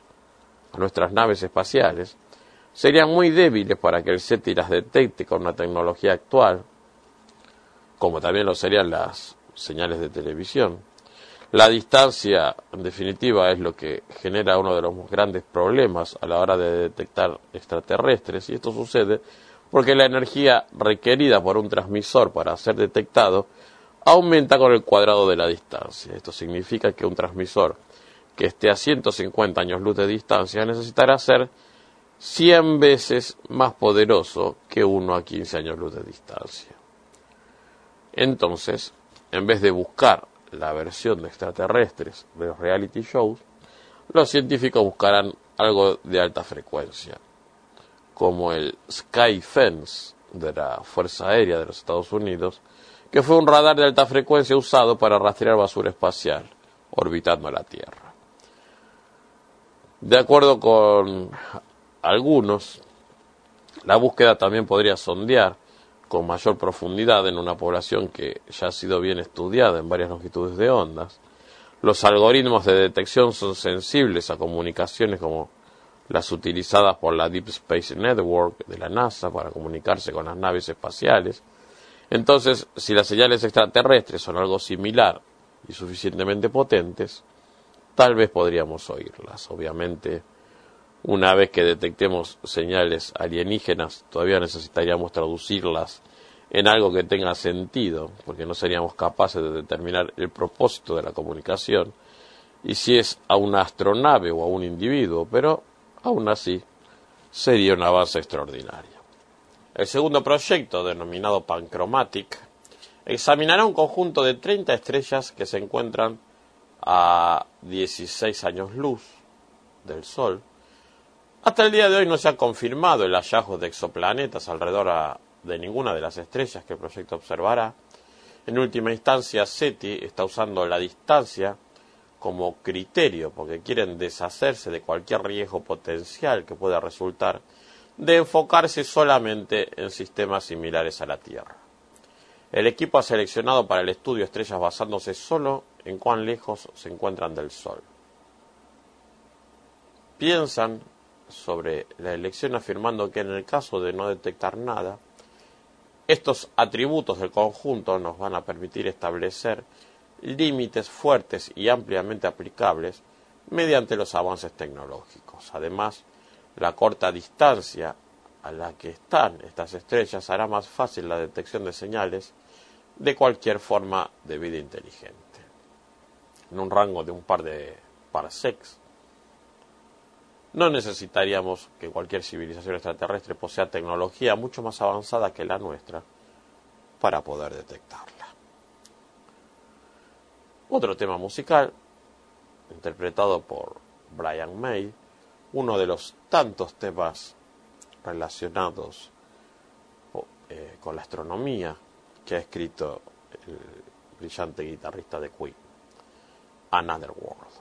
naves espaciales serían muy débiles para que el SETI las detecte con una tecnología actual, como también lo serían las señales de televisión. La distancia, en definitiva, es lo que genera uno de los grandes problemas a la hora de detectar extraterrestres, y esto sucede porque la energía requerida por un transmisor para ser detectado aumenta con el cuadrado de la distancia. Esto significa que un transmisor que esté a 150 años luz de distancia necesitará ser 100 veces más poderoso que uno a 15 años luz de distancia. Entonces, en vez de buscar la versión de extraterrestres de los reality shows, los científicos buscarán algo de alta frecuencia, como el Sky Fence de la Fuerza Aérea de los Estados Unidos, que fue un radar de alta frecuencia usado para rastrear basura espacial orbitando la Tierra. De acuerdo con algunos, la búsqueda también podría sondear con mayor profundidad en una población que ya ha sido bien estudiada en varias longitudes de ondas. Los algoritmos de detección son sensibles a comunicaciones como las utilizadas por la Deep Space Network de la NASA para comunicarse con las naves espaciales. Entonces, si las señales extraterrestres son algo similar y suficientemente potentes, tal vez podríamos oírlas. Obviamente, una vez que detectemos señales alienígenas, todavía necesitaríamos traducirlas en algo que tenga sentido, porque no seríamos capaces de determinar el propósito de la comunicación y si es a una astronave o a un individuo, pero aún así sería un avance extraordinario. El segundo proyecto, denominado Panchromatic, examinará un conjunto de 30 estrellas que se encuentran a 16 años luz del Sol. Hasta el día de hoy no se ha confirmado el hallazgo de exoplanetas alrededor de ninguna de las estrellas que el proyecto observará. En última instancia, SETI está usando la distancia como criterio porque quieren deshacerse de cualquier riesgo potencial que pueda resultar de enfocarse solamente en sistemas similares a la Tierra. El equipo ha seleccionado para el estudio estrellas basándose solo en cuán lejos se encuentran del Sol. Piensan sobre la elección afirmando que en el caso de no detectar nada, Estos atributos del conjunto nos van a permitir establecer límites fuertes y ampliamente aplicables mediante los avances tecnológicos. Además, la corta distancia a la que están estas estrellas hará más fácil la detección de señales de cualquier forma de vida inteligente. En un rango de un par de parsecs, no necesitaríamos que cualquier civilización extraterrestre posea tecnología mucho más avanzada que la nuestra para poder detectarla. Otro tema musical, interpretado por Brian May, uno de los tantos temas relacionados con la astronomía que ha escrito el brillante guitarrista de Queen, Another World.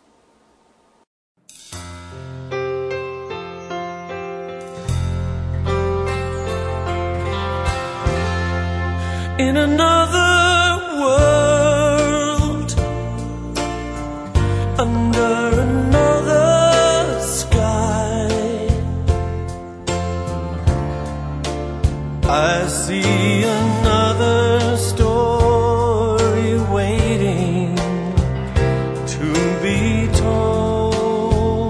In another world, under another sky, I see another story waiting to be told,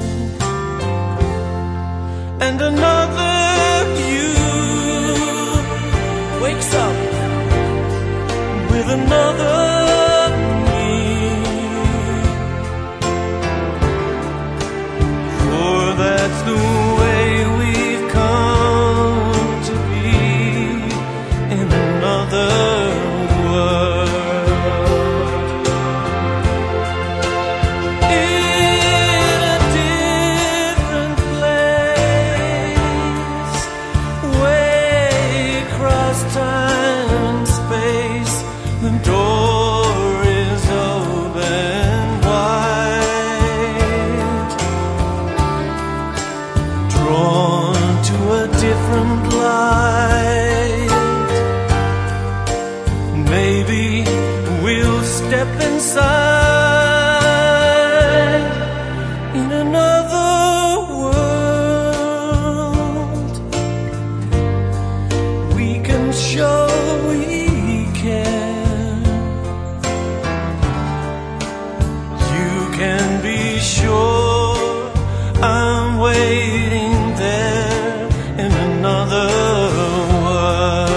and another you wakes up with another me, for that's the way we've come to be in another world. In a different place, way across time and space, the door is open wide, drawn to a different light. Maybe we'll step inside in another world. We can show we care. You can be sure I'm waiting there in another world.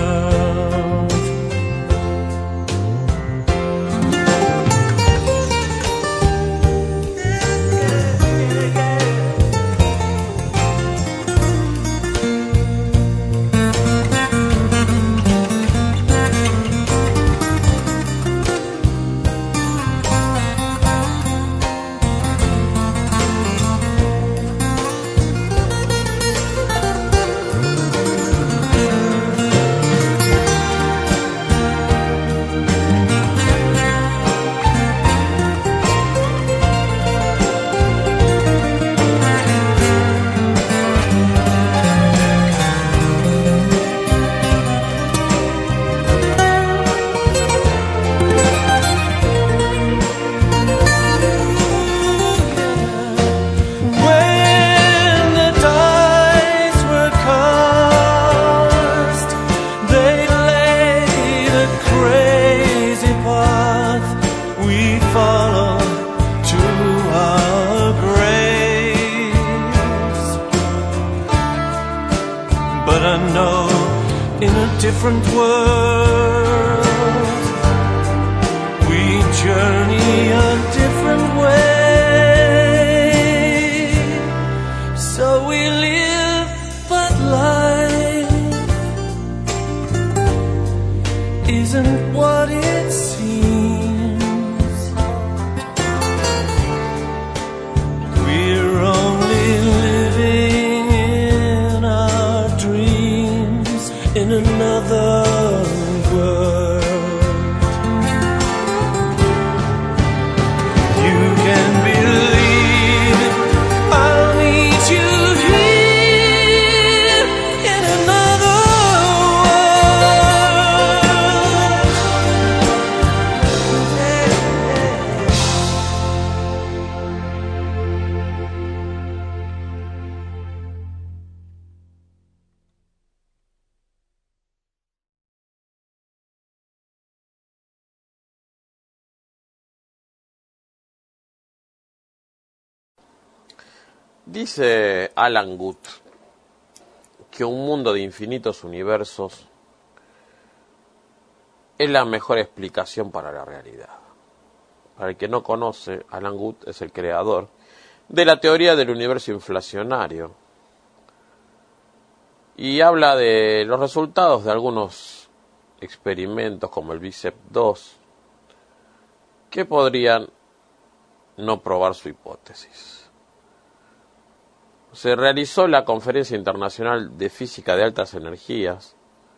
But I know in a different world we journey a different way. So we live, but life isn't what it seems. We're only living in our dreams in another world. Dice Alan Guth que un mundo de infinitos universos es la mejor explicación para la realidad. Para el que no conoce, Alan Guth es el creador de la teoría del universo inflacionario y habla de los resultados de algunos experimentos como el BICEP2 que podrían no probar su hipótesis. Se realizó la Conferencia Internacional de Física de Altas Energías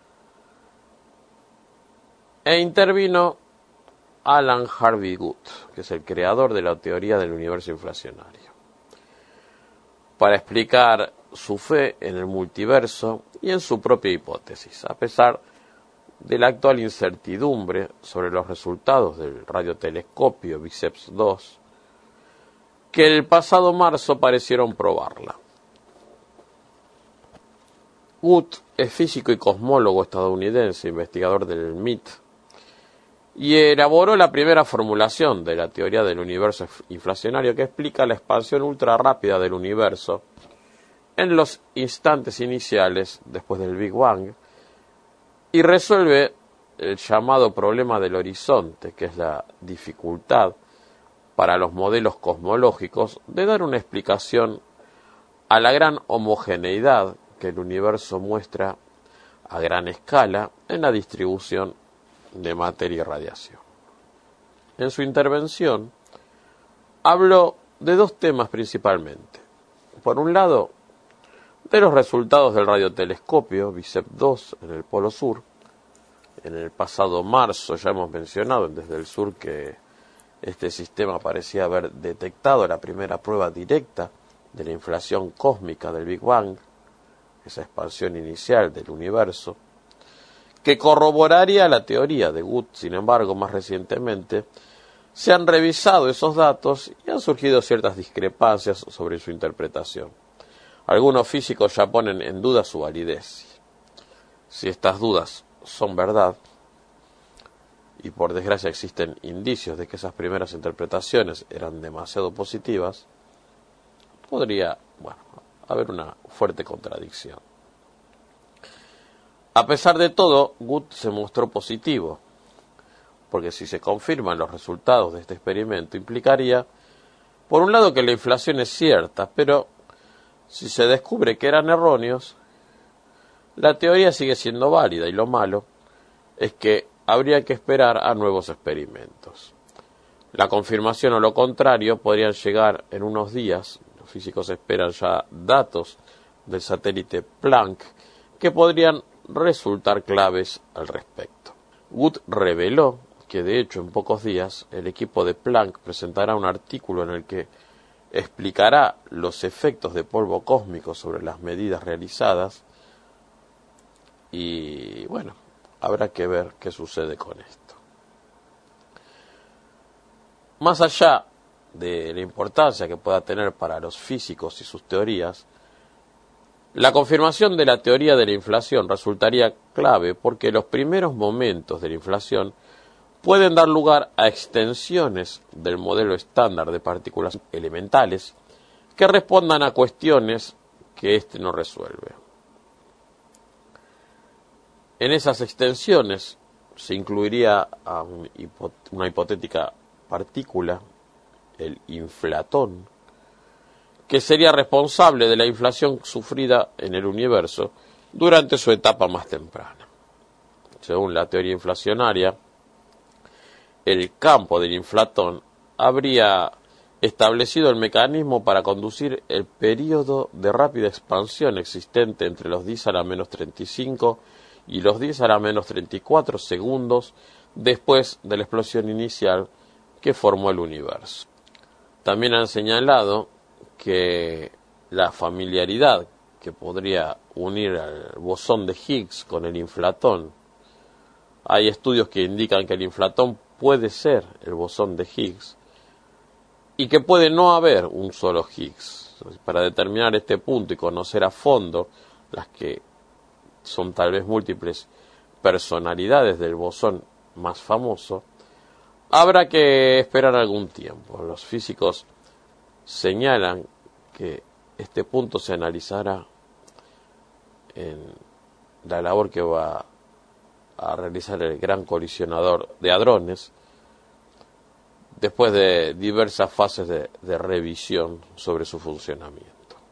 e intervino Alan Harvey Guth, que es el creador de la teoría del universo inflacionario, para explicar su fe en el multiverso y en su propia hipótesis, a pesar de la actual incertidumbre sobre los resultados del radiotelescopio BICEP2, que el pasado marzo parecieron probarla. Guth es físico y cosmólogo estadounidense, investigador del MIT, y elaboró la primera formulación de la teoría del universo inflacionario que explica la expansión ultra rápida del universo en los instantes iniciales después del Big Bang y resuelve el llamado problema del horizonte, que es la dificultad para los modelos cosmológicos de dar una explicación a la gran homogeneidad que el universo muestra a gran escala en la distribución de materia y radiación. En su intervención habló de dos temas principalmente. Por un lado, de los resultados del radiotelescopio BICEP2 en el Polo Sur. En el pasado marzo ya hemos mencionado desde el sur que este sistema parecía haber detectado la primera prueba directa de la inflación cósmica del Big Bang, esa expansión inicial del universo, que corroboraría la teoría de Guth. Sin embargo, más recientemente se han revisado esos datos y han surgido ciertas discrepancias sobre su interpretación. Algunos físicos ya ponen en duda su validez. Si estas dudas son verdad, y por desgracia existen indicios de que esas primeras interpretaciones eran demasiado positivas, podría, haber una fuerte contradicción. A pesar de todo, Guth se mostró positivo, porque si se confirman los resultados de este experimento, implicaría, por un lado, que la inflación es cierta, pero si se descubre que eran erróneos, la teoría sigue siendo válida, y lo malo es que habría que esperar a nuevos experimentos. La confirmación o lo contrario podrían llegar en unos días. Los físicos esperan ya datos del satélite Planck que podrían resultar claves al respecto. Guth reveló que de hecho en pocos días el equipo de Planck presentará un artículo en el que explicará los efectos de polvo cósmico sobre las medidas realizadas y habrá que ver qué sucede con esto. Más allá de la importancia que pueda tener para los físicos y sus teorías, la confirmación de la teoría de la inflación resultaría clave porque los primeros momentos de la inflación pueden dar lugar a extensiones del modelo estándar de partículas elementales que respondan a cuestiones que éste no resuelve. En esas extensiones se incluiría a una hipotética partícula, el inflatón, que sería responsable de la inflación sufrida en el universo durante su etapa más temprana. Según la teoría inflacionaria, el campo del inflatón habría establecido el mecanismo para conducir el período de rápida expansión existente entre los 10 a la menos 35 y los 10 a la menos 34 segundos después de la explosión inicial que formó el universo. También han señalado que la familiaridad que podría unir al bosón de Higgs con el inflatón, hay estudios que indican que el inflatón puede ser el bosón de Higgs y que puede no haber un solo Higgs. Para determinar este punto y conocer a fondo las que son tal vez múltiples personalidades del bosón más famoso, habrá que esperar algún tiempo. Los físicos señalan que este punto se analizará en la labor que va a realizar el Gran Colisionador de Hadrones, después de diversas fases de revisión sobre su funcionamiento.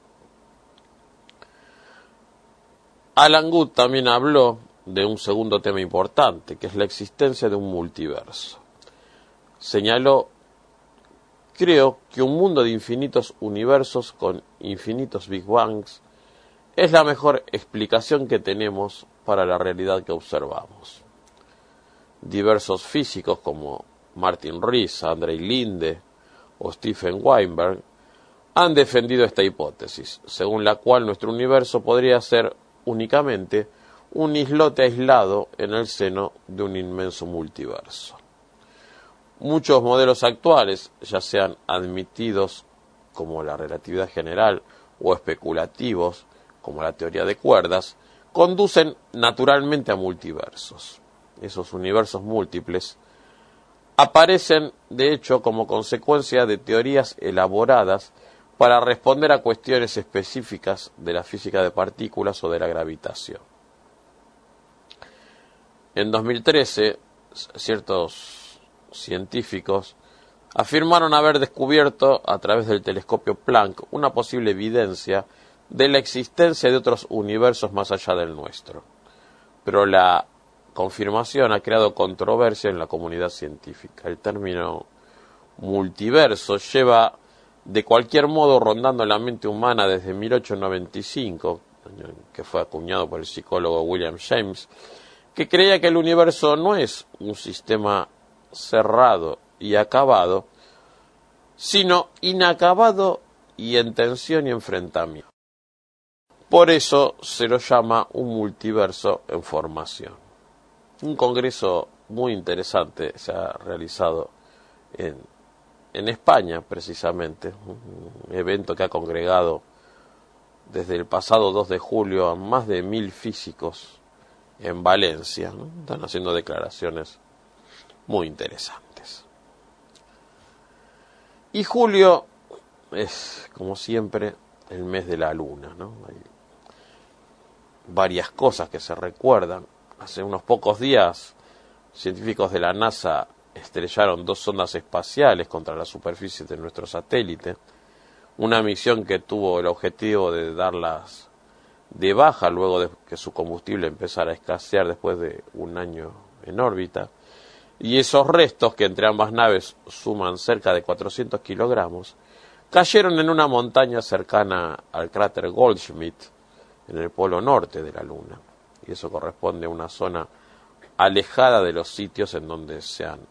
Alan Guth también habló de un segundo tema importante, que es la existencia de un multiverso. Señaló: creo que un mundo de infinitos universos con infinitos Big Bangs es la mejor explicación que tenemos para la realidad que observamos. Diversos físicos como Martin Rees, Andrei Linde o Stephen Weinberg han defendido esta hipótesis, según la cual nuestro universo podría ser únicamente un islote aislado en el seno de un inmenso multiverso. Muchos modelos actuales, ya sean admitidos como la relatividad general o especulativos como la teoría de cuerdas, conducen naturalmente a multiversos. Esos universos múltiples aparecen, de hecho, como consecuencia de teorías elaboradas para responder a cuestiones específicas de la física de partículas o de la gravitación. En 2013, ciertos científicos afirmaron haber descubierto a través del telescopio Planck una posible evidencia de la existencia de otros universos más allá del nuestro. Pero la confirmación ha creado controversia en la comunidad científica. El término multiverso lleva de cualquier modo rondando la mente humana desde 1895, que fue acuñado por el psicólogo William James, que creía que el universo no es un sistema cerrado y acabado, sino inacabado y en tensión y enfrentamiento. Por eso se lo llama un multiverso en formación. Un congreso muy interesante se ha realizado en España, precisamente, un evento que ha congregado desde el pasado 2 de julio a más de 1000 físicos en Valencia, ¿no? Están haciendo declaraciones muy interesantes. Y julio es, como siempre, el mes de la luna, ¿no? Hay varias cosas que se recuerdan. Hace unos pocos días, científicos de la NASA estrellaron 2 sondas espaciales contra la superficie de nuestro satélite, una misión que tuvo el objetivo de darlas de baja luego de que su combustible empezara a escasear después de un año en órbita, y esos restos, que entre ambas naves suman cerca de 400 kilogramos, cayeron en una montaña cercana al cráter Goldschmidt, en el polo norte de la Luna, y eso corresponde a una zona alejada de los sitios en donde se han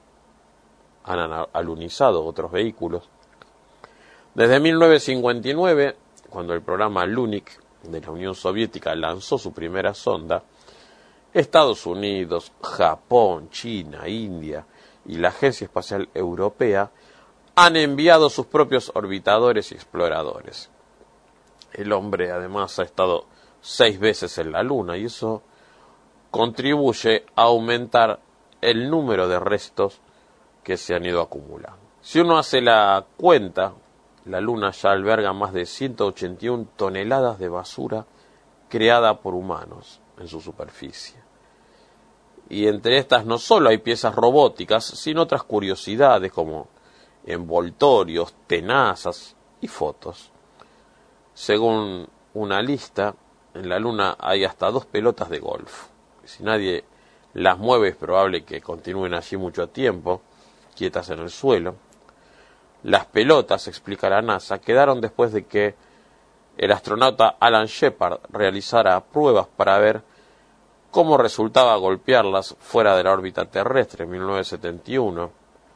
alunizado otros vehículos. Desde 1959, cuando el programa Lunik de la Unión Soviética lanzó su primera sonda, Estados Unidos, Japón, China, India y la Agencia Espacial Europea han enviado sus propios orbitadores y exploradores. El hombre además ha estado 6 veces en la Luna, y eso contribuye a aumentar el número de restos que se han ido acumulando. Si uno hace la cuenta, la Luna ya alberga más de 181 toneladas de basura creada por humanos en su superficie. Y entre estas no solo hay piezas robóticas, sino otras curiosidades como envoltorios, tenazas y fotos. Según una lista, en la Luna hay hasta 2 pelotas de golf. Si nadie las mueve, es probable que continúen allí mucho tiempo, quietas en el suelo. Las pelotas, explica la NASA, quedaron después de que el astronauta Alan Shepard realizara pruebas para ver cómo resultaba golpearlas fuera de la órbita terrestre en 1971.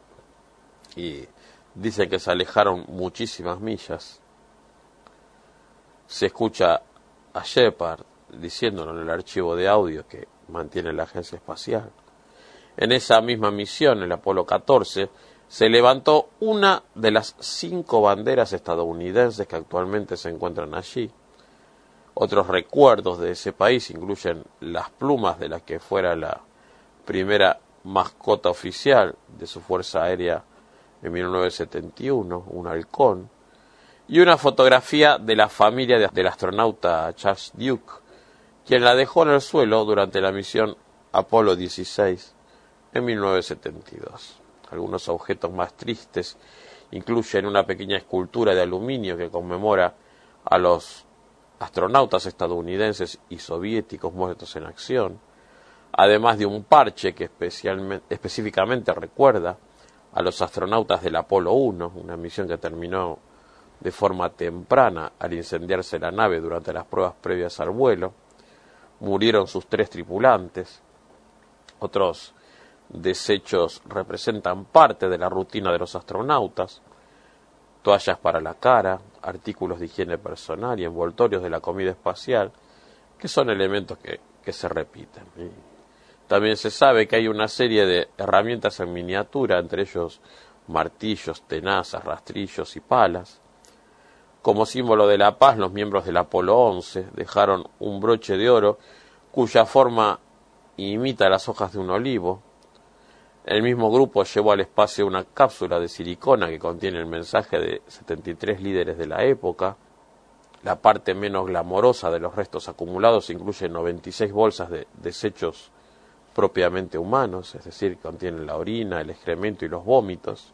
Y dice que se alejaron muchísimas millas. Se escucha a Shepard diciéndolo en el archivo de audio que mantiene la agencia espacial. En esa misma misión, el Apolo 14, se levantó una de las 5 banderas estadounidenses que actualmente se encuentran allí. Otros recuerdos de ese país incluyen las plumas de la que fuera la primera mascota oficial de su Fuerza Aérea en 1971, un halcón, y una fotografía de la familia del astronauta Charles Duke, quien la dejó en el suelo durante la misión Apolo 16 en 1972. Algunos objetos más tristes incluyen una pequeña escultura de aluminio que conmemora a los astronautas estadounidenses y soviéticos muertos en acción, además de un parche que específicamente recuerda a los astronautas del Apolo 1, una misión que terminó de forma temprana al incendiarse la nave durante las pruebas previas al vuelo. Murieron sus 3 tripulantes. Otros desechos representan parte de la rutina de los astronautas: toallas para la cara, artículos de higiene personal y envoltorios de la comida espacial, que son elementos que se repiten. También se sabe que hay una serie de herramientas en miniatura, entre ellos martillos, tenazas, rastrillos y palas. Como símbolo de la paz, los miembros del Apolo 11 dejaron un broche de oro cuya forma imita las hojas de un olivo. El mismo grupo llevó al espacio una cápsula de silicona que contiene el mensaje de 73 líderes de la época. La parte menos glamorosa de los restos acumulados incluye 96 bolsas de desechos propiamente humanos, es decir, contienen la orina, el excremento y los vómitos.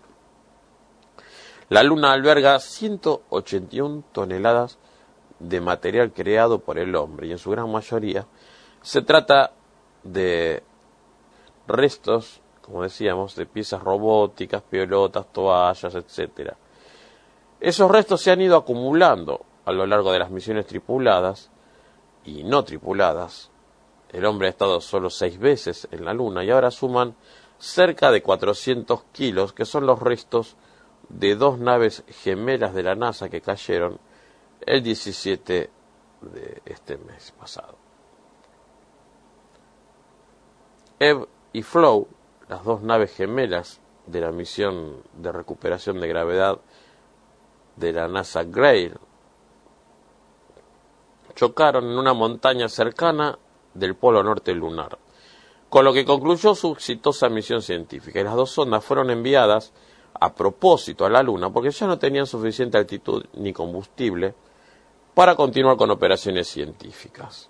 La Luna alberga 181 toneladas de material creado por el hombre, y en su gran mayoría se trata de restos, como decíamos, de piezas robóticas, pelotas, toallas, etc. Esos restos se han ido acumulando a lo largo de las misiones tripuladas y no tripuladas. El hombre ha estado solo 6 veces en la Luna y ahora suman cerca de 400 kilos, que son los restos de 2 naves gemelas de la NASA que cayeron el 17 de este mes pasado. Ebb y Flow, las 2 naves gemelas de la misión de recuperación de gravedad de la NASA Grail, chocaron en una montaña cercana del polo norte lunar, con lo que concluyó su exitosa misión científica. Y las 2 sondas fueron enviadas a propósito a la Luna porque ya no tenían suficiente altitud ni combustible para continuar con operaciones científicas.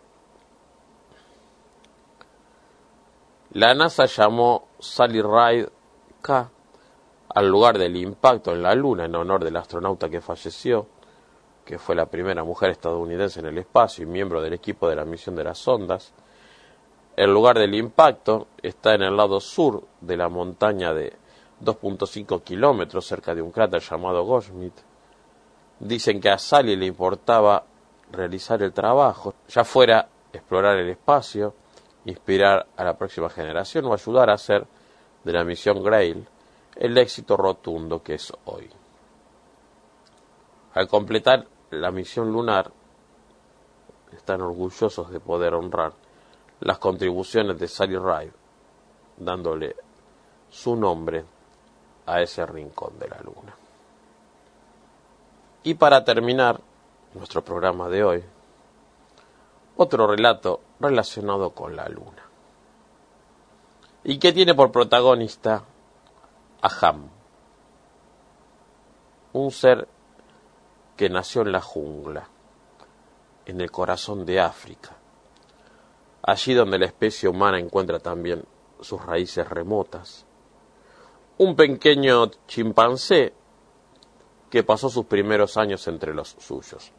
La NASA llamó Sally Ride K al lugar del impacto en la Luna en honor del astronauta que falleció, que fue la primera mujer estadounidense en el espacio y miembro del equipo de la misión de las sondas. El lugar del impacto está en el lado sur de la montaña de 2.5 kilómetros, cerca de un cráter llamado Goldschmidt. Dicen que a Sally le importaba realizar el trabajo, ya fuera explorar el espacio, inspirar a la próxima generación o ayudar a hacer de la misión Grail el éxito rotundo que es hoy. Al completar la misión lunar, están orgullosos de poder honrar las contribuciones de Sally Ride, dándole su nombre a ese rincón de la Luna. Y para terminar nuestro programa de hoy, otro relato relacionado con la Luna, y que tiene por protagonista a Ham, un ser que nació en la jungla, en el corazón de África, allí donde la especie humana encuentra también sus raíces remotas. Un pequeño chimpancé que pasó sus primeros años entre los suyos.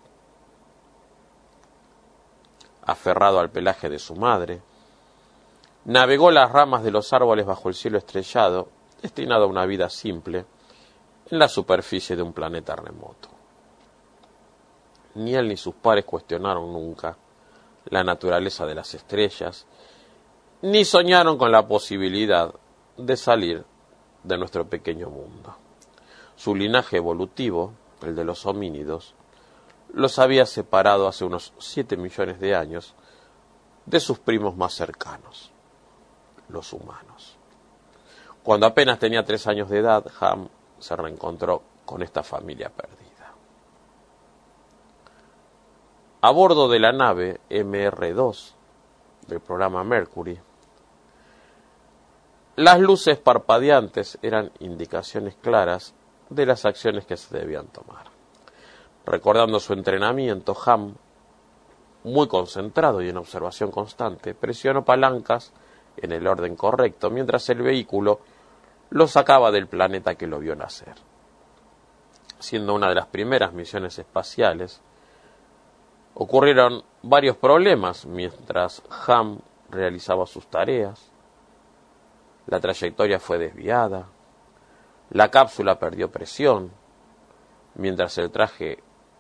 Aferrado al pelaje de su madre, navegó las ramas de los árboles bajo el cielo estrellado, destinado a una vida simple, en la superficie de un planeta remoto. Ni él ni sus pares cuestionaron nunca la naturaleza de las estrellas, ni soñaron con la posibilidad de salir de nuestro pequeño mundo. Su linaje evolutivo, el de los homínidos, los había separado hace unos 7 millones de años de sus primos más cercanos, los humanos. Cuando apenas tenía 3 años de edad, Ham se reencontró con esta familia perdida. A bordo de la nave MR2 del programa Mercury, las luces parpadeantes eran indicaciones claras de las acciones que se debían tomar. Recordando su entrenamiento, Ham, muy concentrado y en observación constante, presionó palancas en el orden correcto mientras el vehículo lo sacaba del planeta que lo vio nacer. Siendo una de las primeras misiones espaciales, ocurrieron varios problemas mientras Ham realizaba sus tareas. La trayectoria fue desviada, la cápsula perdió presión, mientras el traje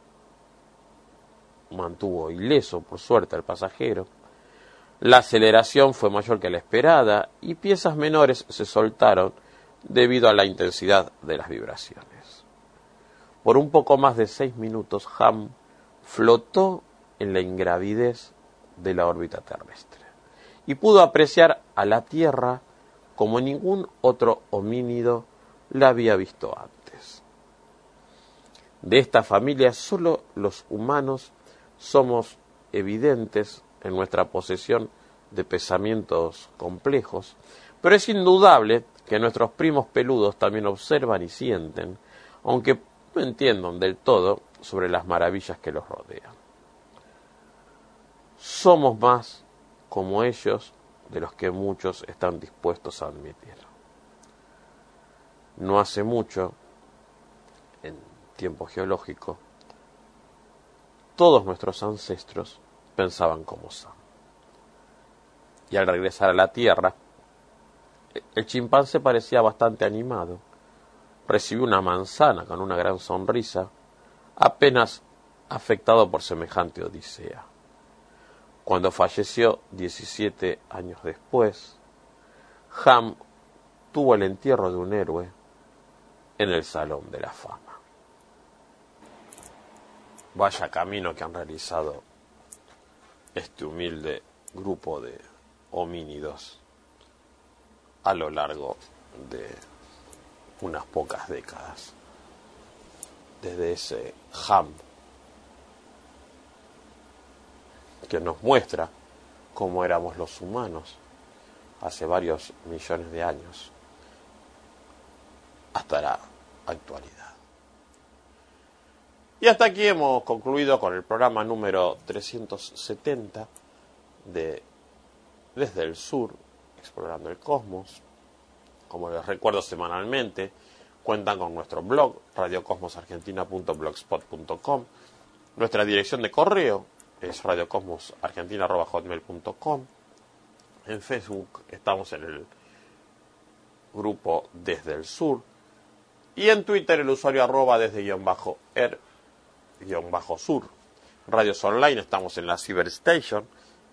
mantuvo ileso, por suerte, al pasajero. La aceleración fue mayor que la esperada y piezas menores se soltaron debido a la intensidad de las vibraciones. Por un poco más de 6 minutos, Ham flotó en la ingravidez de la órbita terrestre y pudo apreciar a la Tierra como ningún otro homínido la había visto antes. De esta familia, solo los humanos somos evidentes en nuestra posesión de pensamientos complejos, pero es indudable que nuestros primos peludos también observan y sienten, aunque no entiendan del todo sobre las maravillas que los rodean. Somos más como ellos de los que muchos están dispuestos a admitir. No hace mucho, en tiempo geológico, todos nuestros ancestros pensaban como Sam. Y al regresar a la Tierra, el chimpancé parecía bastante animado. Recibió una manzana con una gran sonrisa, apenas afectado por semejante odisea. Cuando falleció 17 años después, Ham tuvo el entierro de un héroe en el Salón de la Fama. Vaya camino que han realizado este humilde grupo de homínidos a lo largo de unas pocas décadas. Desde ese Ham que nos muestra cómo éramos los humanos hace varios millones de años hasta la actualidad. Y hasta aquí hemos concluido con el programa número 370 de Desde el Sur, Explorando el Cosmos. Como les recuerdo, semanalmente cuentan con nuestro blog radiocosmosargentina.blogspot.com. Nuestra dirección de correo es radiocosmosargentina@hotmail.com. En Facebook estamos en el grupo Desde el Sur. Y en Twitter el usuario @desde_er_sur. Radios online estamos en la Cyberstation,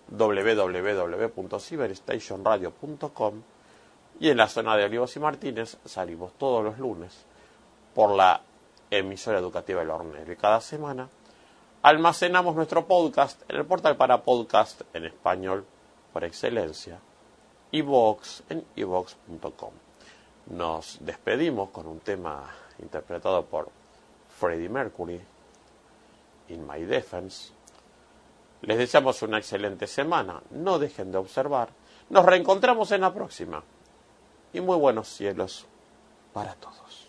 www.cyberstationradio.com. Y en la zona de Olivos y Martínez salimos todos los lunes por la emisora educativa El Hornero. Y cada semana almacenamos nuestro podcast en el portal para podcast en español por excelencia, iVoox, en iVoox.com. Nos despedimos con un tema interpretado por Freddie Mercury, In My Defense. Les deseamos una excelente semana. No dejen de observar. Nos reencontramos en la próxima. Y muy buenos cielos para todos.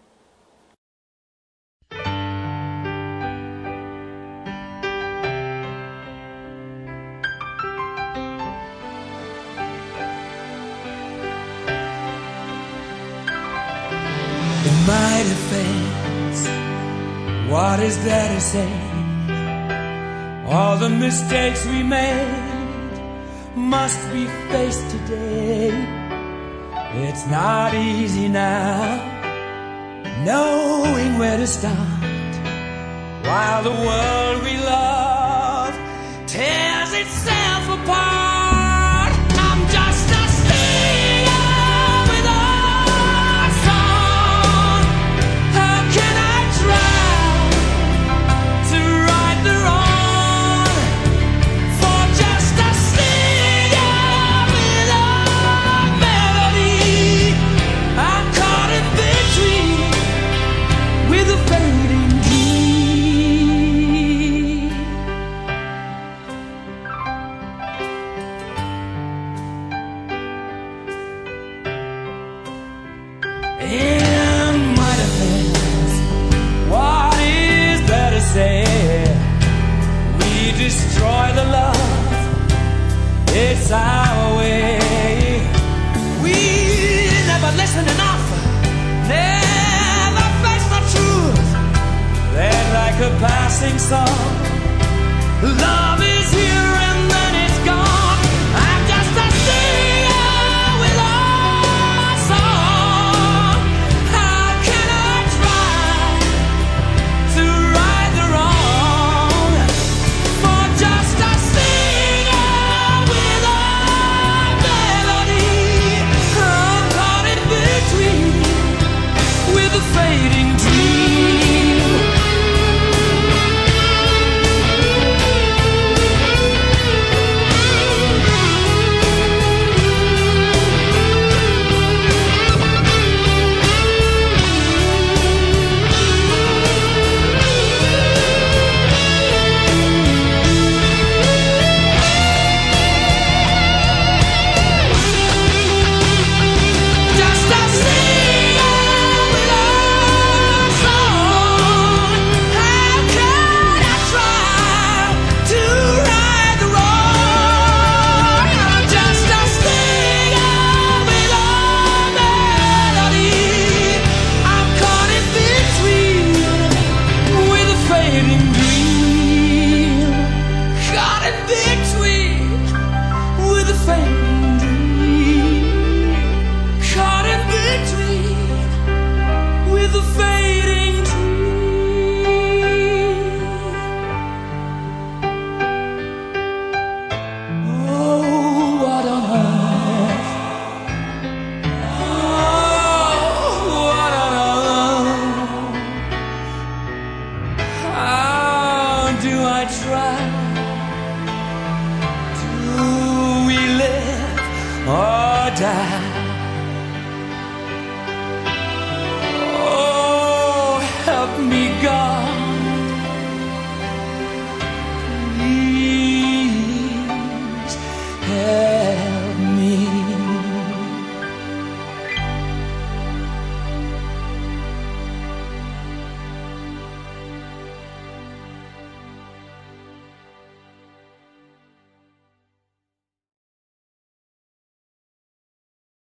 In my defense, what is there to say? All the mistakes we made must be faced today. It's not easy now, knowing where to start, while the world we love tears itself apart. I'm just a singer with a song. How can I try to right the wrong for just a singer with a melody? I'm caught in between with a fading dream. destroy the love. It's our way. We never listen enough, never face the truth. Then like a passing song, love is here and then it's gone. I'm just a singer with a song. How can I try to right the wrong for just a singer with a melody? I'm caught in between with a fading dream. Just a singer with a song. How can I try to right the wrong? I'm just a singer with a melody. I'm caught in between with a fading dream. Caught in between with a fading dream. Caught in between with a fading dream. Oh, what on earth? Oh, what on earth? How do I try? Do we live or die?